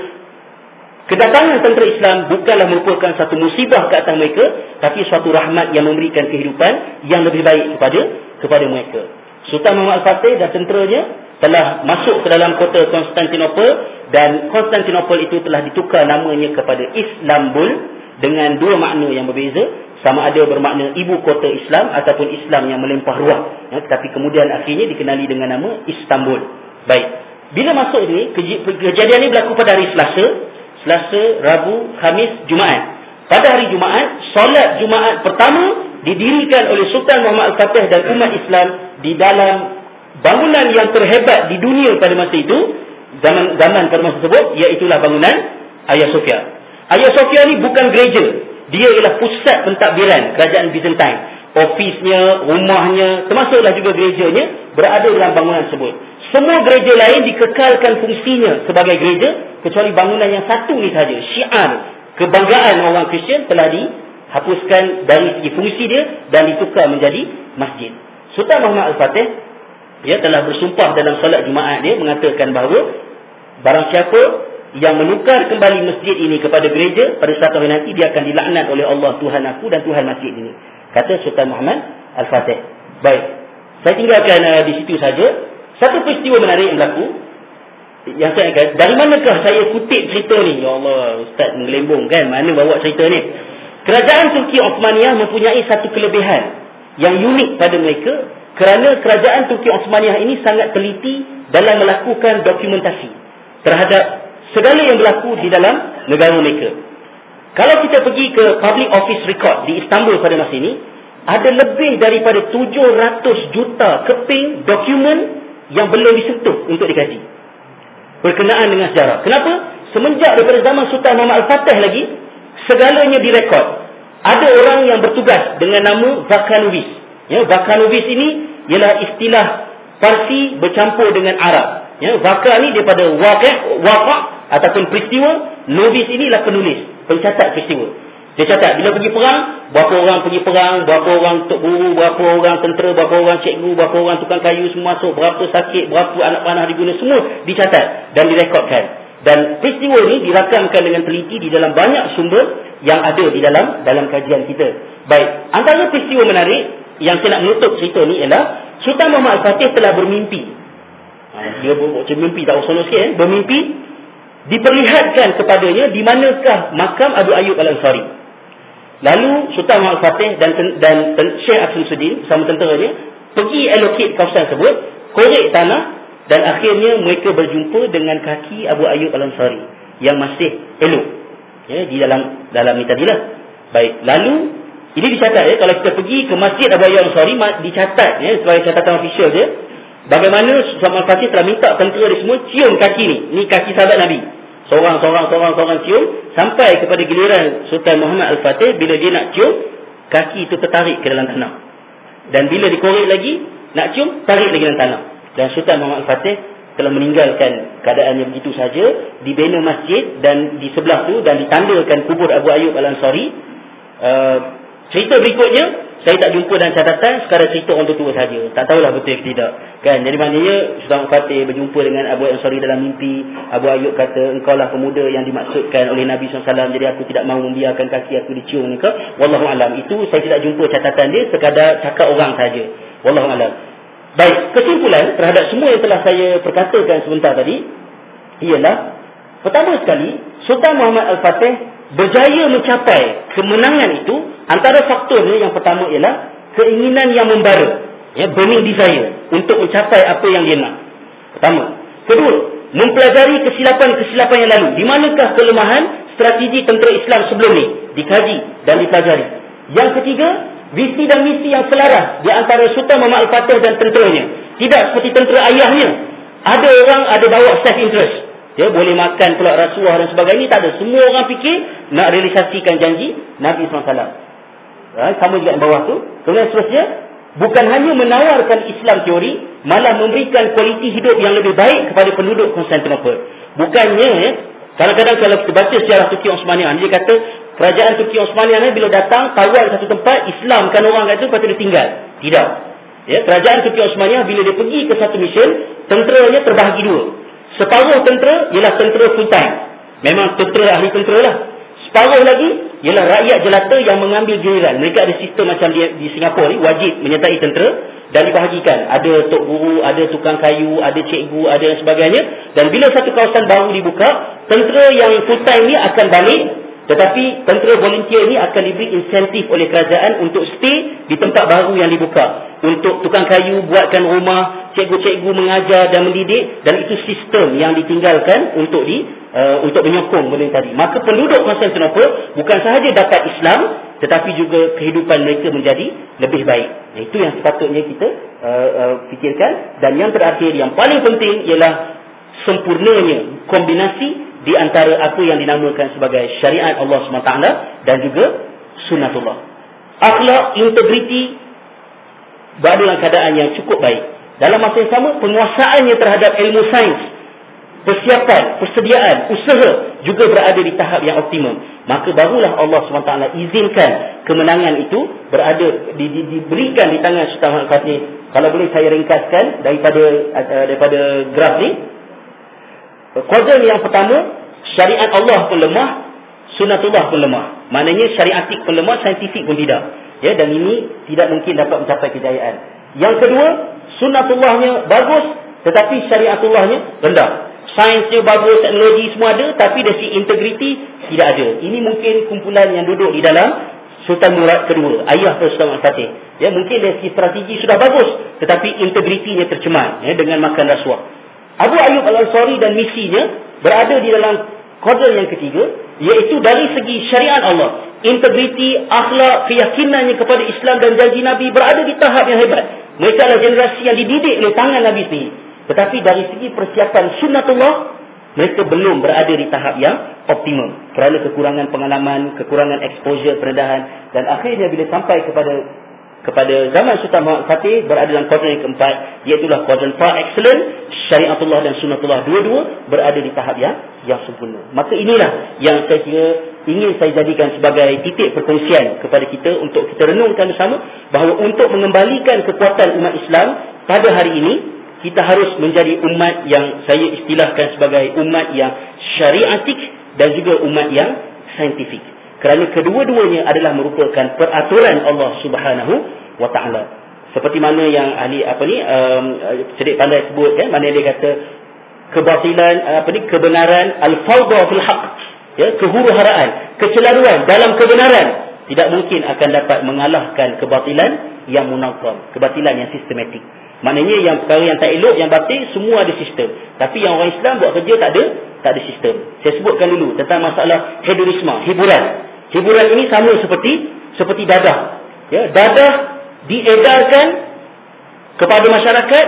kedatangan tentera Islam bukanlah merupakan satu musibah ke atas mereka, tapi suatu rahmat yang memberikan kehidupan yang lebih baik kepada kepada mereka. Sultan Muhammad Al-Fatih dan tenteranya telah masuk ke dalam kota Konstantinopel, dan Konstantinopel itu telah ditukar namanya kepada Istanbul dengan dua makna yang berbeza, sama ada bermakna ibu kota Islam ataupun Islam yang melimpah ruah, ya, tetapi kemudian akhirnya dikenali dengan nama Istanbul. Baik. Bila masuk ini, kejadian ini berlaku pada hari Selasa, Selasa, Rabu, Khamis, Jumaat. Pada hari Jumaat, solat Jumaat pertama didirikan oleh Sultan Muhammad Al-Fatih dan umat Islam di dalam bangunan yang terhebat di dunia pada masa itu, zaman zaman pada masa tersebut, iaitulah bangunan Hagia Sophia. Hagia Sophia ni bukan gereja, dia ialah pusat pentadbiran kerajaan Byzantine. Ofisnya, rumahnya, termasuklah juga gerejanya berada dalam bangunan tersebut. Semua gereja lain dikekalkan fungsinya sebagai gereja, kecuali bangunan yang satu ni saja, syiar kebanggaan orang Kristian telah dihapuskan dari segi fungsi dia dan ditukar menjadi masjid. Sultan Muhammad Al-Fatih, dia telah bersumpah dalam solat Jumaat dia mengatakan bahawa barang siapa yang menukar kembali masjid ini kepada gereja, pada satu hari nanti dia akan dilaknat oleh Allah, Tuhan aku dan Tuhan masjid ini, kata Sultan Muhammad Al-Fatih. Baik, saya tinggalkan uh, di situ saja. Satu peristiwa menarik yang berlaku, yang saya ingat, dari manakah saya kutip cerita ni? Ya Allah, Ustaz mengelembung kan, mana bawa cerita ni? Kerajaan Turki Osmaniyah mempunyai satu kelebihan yang unik pada mereka, kerana kerajaan Turki Osmaniyah ini sangat teliti dalam melakukan dokumentasi terhadap segala yang berlaku di dalam negara mereka. Kalau kita pergi ke Public Office Record di Istanbul pada masa ini, ada lebih daripada tujuh ratus juta keping dokumen yang belum disentuh untuk dikaji berkenaan dengan sejarah. Kenapa? Semenjak daripada zaman Sultan Muhammad Al-Fatih lagi, segalanya direkod. Ada orang yang bertugas dengan nama Vakanuvis. Ya, Vakanuvis ini ialah istilah Parsi bercampur dengan Arab. Ya, Vaka ni daripada waqi', waqa' ataupun peristiwa. Novis inilah penulis, pencatat peristiwa. Dia catat bila pergi perang, berapa orang pergi perang, berapa orang tok guru, berapa orang tentera, berapa orang cikgu, berapa orang tukang kayu semua masuk, berapa sakit, berapa anak panah diguna, semua dicatat dan direkodkan. Dan peristiwa ni dirakamkan dengan teliti di dalam banyak sumber yang ada di dalam dalam kajian kita. Baik, antara peristiwa menarik yang saya nak menutup cerita ni ialah Sultan Muhammad Al-Fatih telah bermimpi. Ha, dia bermimpi, tak usah sikit eh, bermimpi diperlihatkan kepadanya di manakah makam Abu Ayyub Al-Ansari. Lalu Sultan Muhammad Al-Fatih dan dan, dan Syekh Abdul sama tenteranya pergi allocate kawasan tersebut, korek tanah, dan akhirnya mereka berjumpa dengan kaki Abu Ayyub Al-Ansari yang masih elok. Ya, di dalam dalam ni tadilah. Baik, lalu ini dicatat ya, kalau kita pergi ke Masjid Abu Ayyub Al-Ansari dicatat ya sebagai catatan official dia, bagaimana Sultan Muhammad Al-Fatih telah minta tentera dia semua cium kaki ni. Ni kaki sahabat Nabi. Seorang, seorang, seorang, seorang cium sampai kepada giliran Sultan Muhammad Al-Fatih. Bila dia nak cium, kaki itu tertarik ke dalam tanah. Dan bila dikorek lagi, nak cium, tarik lagi dalam tanah. Dan Sultan Muhammad Al-Fatih telah meninggalkan keadaannya begitu saja. Dibina masjid dan di sebelah tu dan ditandakan kubur Abu Ayyub Al-Ansari. Uh, cerita berikutnya saya tak jumpa dalam catatan, sekarang cerita orang tua saja. Tak tahulah betul ke tidak. Kan? Jadi maknanya Sultan Al-Fatih berjumpa dengan Abu Ansari dalam mimpi. Abu Ayyub kata, engkaulah pemuda yang dimaksudkan oleh Nabi sallallahu alaihi wasallam, jadi aku tidak mahu membiarkan kaki aku dicium engkau. Wallahualam. Itu saya tidak jumpa catatan dia, sekadar cakap orang saja. Wallahualam. Baik, kesimpulan terhadap semua yang telah saya perkatakan sebentar tadi ialah, pertama sekali, Sultan Muhammad Al-Fatih berjaya mencapai kemenangan itu. Antara faktornya yang pertama ialah keinginan yang membara, ya, burning desire untuk mencapai apa yang dia nak. Pertama. Kedua, mempelajari kesilapan-kesilapan yang lalu. Di manakah kelemahan strategi tentera Islam sebelum ni? Dikaji dan dipelajari. Yang ketiga, visi dan misi yang selaras di antara Sultan Muhammad Al-Fatih dan tenteranya. Tidak seperti tentera ayahnya. Ada orang ada bawa self-interest. Ya, boleh makan pula rasuah dan sebagainya. Tak ada. Semua orang fikir nak realisasikan janji Nabi sallallahu alaihi wasallam. Ha, sama juga yang bawah tu. Kemudian seterusnya, bukan hanya menawarkan Islam teori, malah memberikan kualiti hidup yang lebih baik kepada penduduk Konstantinopel. Bukannya, ya, kadang-kadang kalau kita baca sejarah Turki Osmaniyah, dia kata kerajaan Turki Osmaniyah ni bila datang tawar satu tempat, Islamkan orang kat situ, lepas tu dia tinggal. Tidak. Ya, kerajaan Turki Osmaniyah bila dia pergi ke satu mission, tenteranya terbahagi dua. Separuh tentera ialah tentera full time. Memang tentera ahli tentera lah. Separuh lagi ialah rakyat jelata yang mengambil giliran. Mereka ada sistem macam di, di Singapura ni, wajib menyertai tentera dan dibahagikan. Ada tok guru, ada tukang kayu, ada cikgu, ada dan sebagainya. Dan bila satu kawasan baru dibuka, tentera yang full time ni akan balik. Tetapi tentera volunteer ni akan diberi insentif oleh kerajaan untuk stay di tempat baru yang dibuka. Untuk tukang kayu buatkan rumah, cikgu-cikgu mengajar dan mendidik, dan itu sistem yang ditinggalkan untuk di uh, untuk menyokong benda tadi. Maka penduduk Konstantinopel bukan sahaja dapat Islam, tetapi juga kehidupan mereka menjadi lebih baik. Itu yang sepatutnya kita uh, uh, fikirkan. Dan yang terakhir, yang paling penting ialah sempurnanya kombinasi di antara apa yang dinamakan sebagai syariat Allah subhanahu wa taala dan juga sunnatullah. Akhlak, integriti berada dalam keadaan yang cukup baik. Dalam masa yang sama, penguasaannya terhadap ilmu sains, persiapan, persediaan, usaha juga berada di tahap yang optimum. Maka barulah Allah subhanahu wa taala izinkan kemenangan itu berada di, di, diberikan di tangan Sultan Muhammad Al-Fatih. Kalau boleh saya ringkaskan daripada uh, daripada graf ni. Kuadran yang pertama, syariat Allah pun lemah, sunnatullah pun lemah. Maknanya syariatik pun lemah, saintifik pun tidak. Ya, dan ini tidak mungkin dapat mencapai kejayaan. Yang kedua, sunnatullahnya bagus, tetapi syariatullahnya rendah. Sainsnya bagus, teknologi semua ada, tapi dari segi integriti tidak ada. Ini mungkin kumpulan yang duduk di dalam Sultan Murad kedua, ayah Sultan Al-Fatih. Ya, mungkin dari segi strategi sudah bagus, tetapi integritinya tercemar, ya, dengan makan rasuah. Abu Ayyub Al-Ansari dan misinya berada di dalam kuadran yang ketiga, iaitu dari segi syariat Allah, integriti, akhlak, keyakinannya kepada Islam dan janji Nabi berada di tahap yang hebat. Mereka adalah generasi yang dididik oleh tangan Nabi sendiri. Tetapi dari segi persiapan sunnatullah, mereka belum berada di tahap yang optimum kerana kekurangan pengalaman, kekurangan exposure, perendahan, dan akhirnya bila sampai kepada kepada zaman Sultan Muhammad Fatih berada dalam kuadran yang keempat, iaitu kuadran par excellence, syariatullah dan sunnatullah dua-dua berada di tahap yang yang sempurna. Maka inilah yang saya kira ingin saya jadikan sebagai titik perkongsian kepada kita untuk kita renungkan bersama, bahawa untuk mengembalikan kekuatan umat Islam pada hari ini, kita harus menjadi umat yang saya istilahkan sebagai umat yang syariatik dan juga umat yang saintifik. Kerana kedua-duanya adalah merupakan peraturan Allah Subhanahu wa taala. Seperti mana yang ahli apa ni um, Sedik Pandai sebut kan, mana dia kata kebatilan apa ni kebenaran al-fawda fil haqq, ya, kehuru-haraan, kecelaruan dalam kebenaran tidak mungkin akan dapat mengalahkan kebatilan yang munazam, kebatilan yang sistematik. Maknanya yang perkara yang tak elok, yang batil, semua ada sistem. Tapi yang orang Islam buat kerja tak ada, tak ada sistem. Saya sebutkan dulu tentang masalah hedonisme, hiburan. Hiburan ini sama seperti seperti dadah. Ya, dadah diedarkan kepada masyarakat.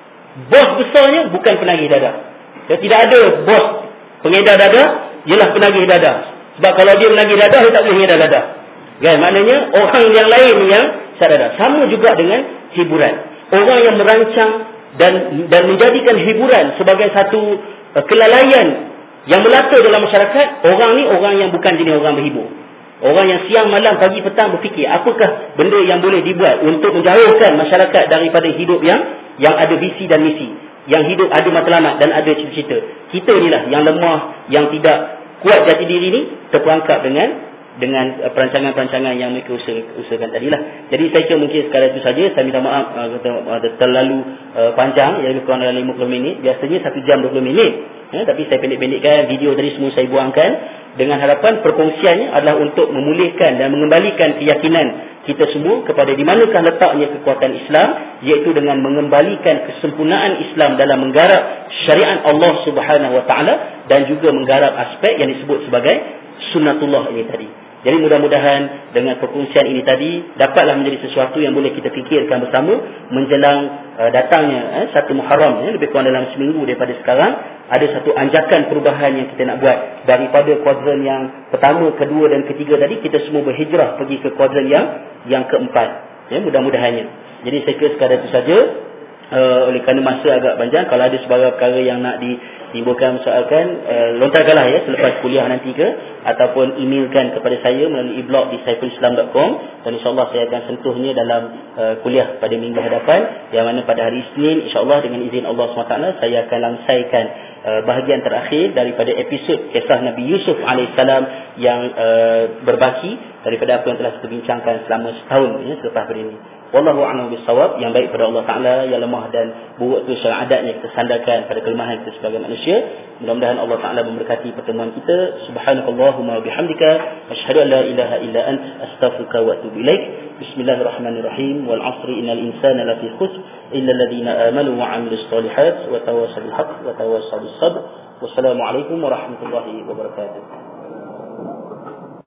Bos besarnya bukan penagih dadah. Ya, tidak ada bos pengedar dadah, ialah penagih dadah. Sebab kalau dia menagih dadah, dia tak boleh mengedar dadah. Kan? Maknanya orang yang lain yang sadar dadah. Sama juga dengan hiburan. Orang yang merancang dan dan menjadikan hiburan sebagai satu uh, kelalaian yang melata dalam masyarakat, orang ni orang yang bukan jenis orang berhibur. Orang yang siang malam pagi petang berfikir apakah benda yang boleh dibuat untuk menjauhkan masyarakat daripada hidup yang yang ada visi dan misi, yang hidup ada matlamat dan ada cita-cita. Kita inilah yang lemah, yang tidak kuat jati diri ni, terperangkap dengan dengan uh, perancangan-perancangan yang mereka usaha, usahakan tadilah. Jadi saya kira mungkin sekadar itu saja. Saya minta maaf uh, uh, terlalu uh, panjang, yang lebih kurang dalam lima puluh minit. Biasanya satu jam dua puluh minit, ya, tapi saya pendek-pendekkan. Video tadi semua saya buangkan dengan harapan perkongsiannya adalah untuk memulihkan dan mengembalikan keyakinan kita semua kepada di manakah letaknya kekuatan Islam, iaitu dengan mengembalikan kesempurnaan Islam dalam menggarap syariat Allah Subhanahu wa taala dan juga menggarap aspek yang disebut sebagai sunnatullah ini tadi. Jadi mudah-mudahan dengan perkongsian ini tadi dapatlah menjadi sesuatu yang boleh kita fikirkan bersama menjelang uh, datangnya eh, satu Muharram, eh, lebih kurang dalam seminggu daripada sekarang. Ada satu anjakan perubahan yang kita nak buat daripada kuadran yang pertama, kedua dan ketiga tadi, kita semua berhijrah pergi ke kuadran yang yang keempat, ya, mudah-mudahannya. Jadi saya kira sekadar itu saja. Uh, oleh kerana masa agak panjang, kalau ada sebarang perkara yang nak ditimbulkan, misalkan uh, lontarkanlah ya selepas kuliah nanti ke, ataupun emailkan kepada saya melalui blog di saiful islam dot com, dan insyaAllah saya akan sentuhnya dalam uh, kuliah pada minggu hadapan, yang mana pada hari Isnin insyaAllah dengan izin Allah subhanahu wa taala saya akan langsaikan uh, bahagian terakhir daripada episod kisah Nabi Yusuf alaihissalam yang uh, berbaki daripada apa yang telah kita bincangkan selama setahun ya, selepas hari ini. Wallahu a'lam bissawab. Yang baik pada Allah Ta'ala, yang lemah dan buruk itu secara adatnya kita sandarkan pada kelemahan kita sebagai manusia. Mudah-mudahan Allah Ta'ala memberkati pertemuan kita. Subhanakallahumma bihamdika asyhadu an la ilaha illa ant astaghfiruka wa atubu ilaik. Bismillahirrahmanirrahim. Wal 'asri innal insana lafi khusr illa alladhina amanu wa 'amilus shalihat wa tawassaw bil haqq wa tawassaw bis sabr. Wassalamu alaikum warahmatullahi wabarakatuh.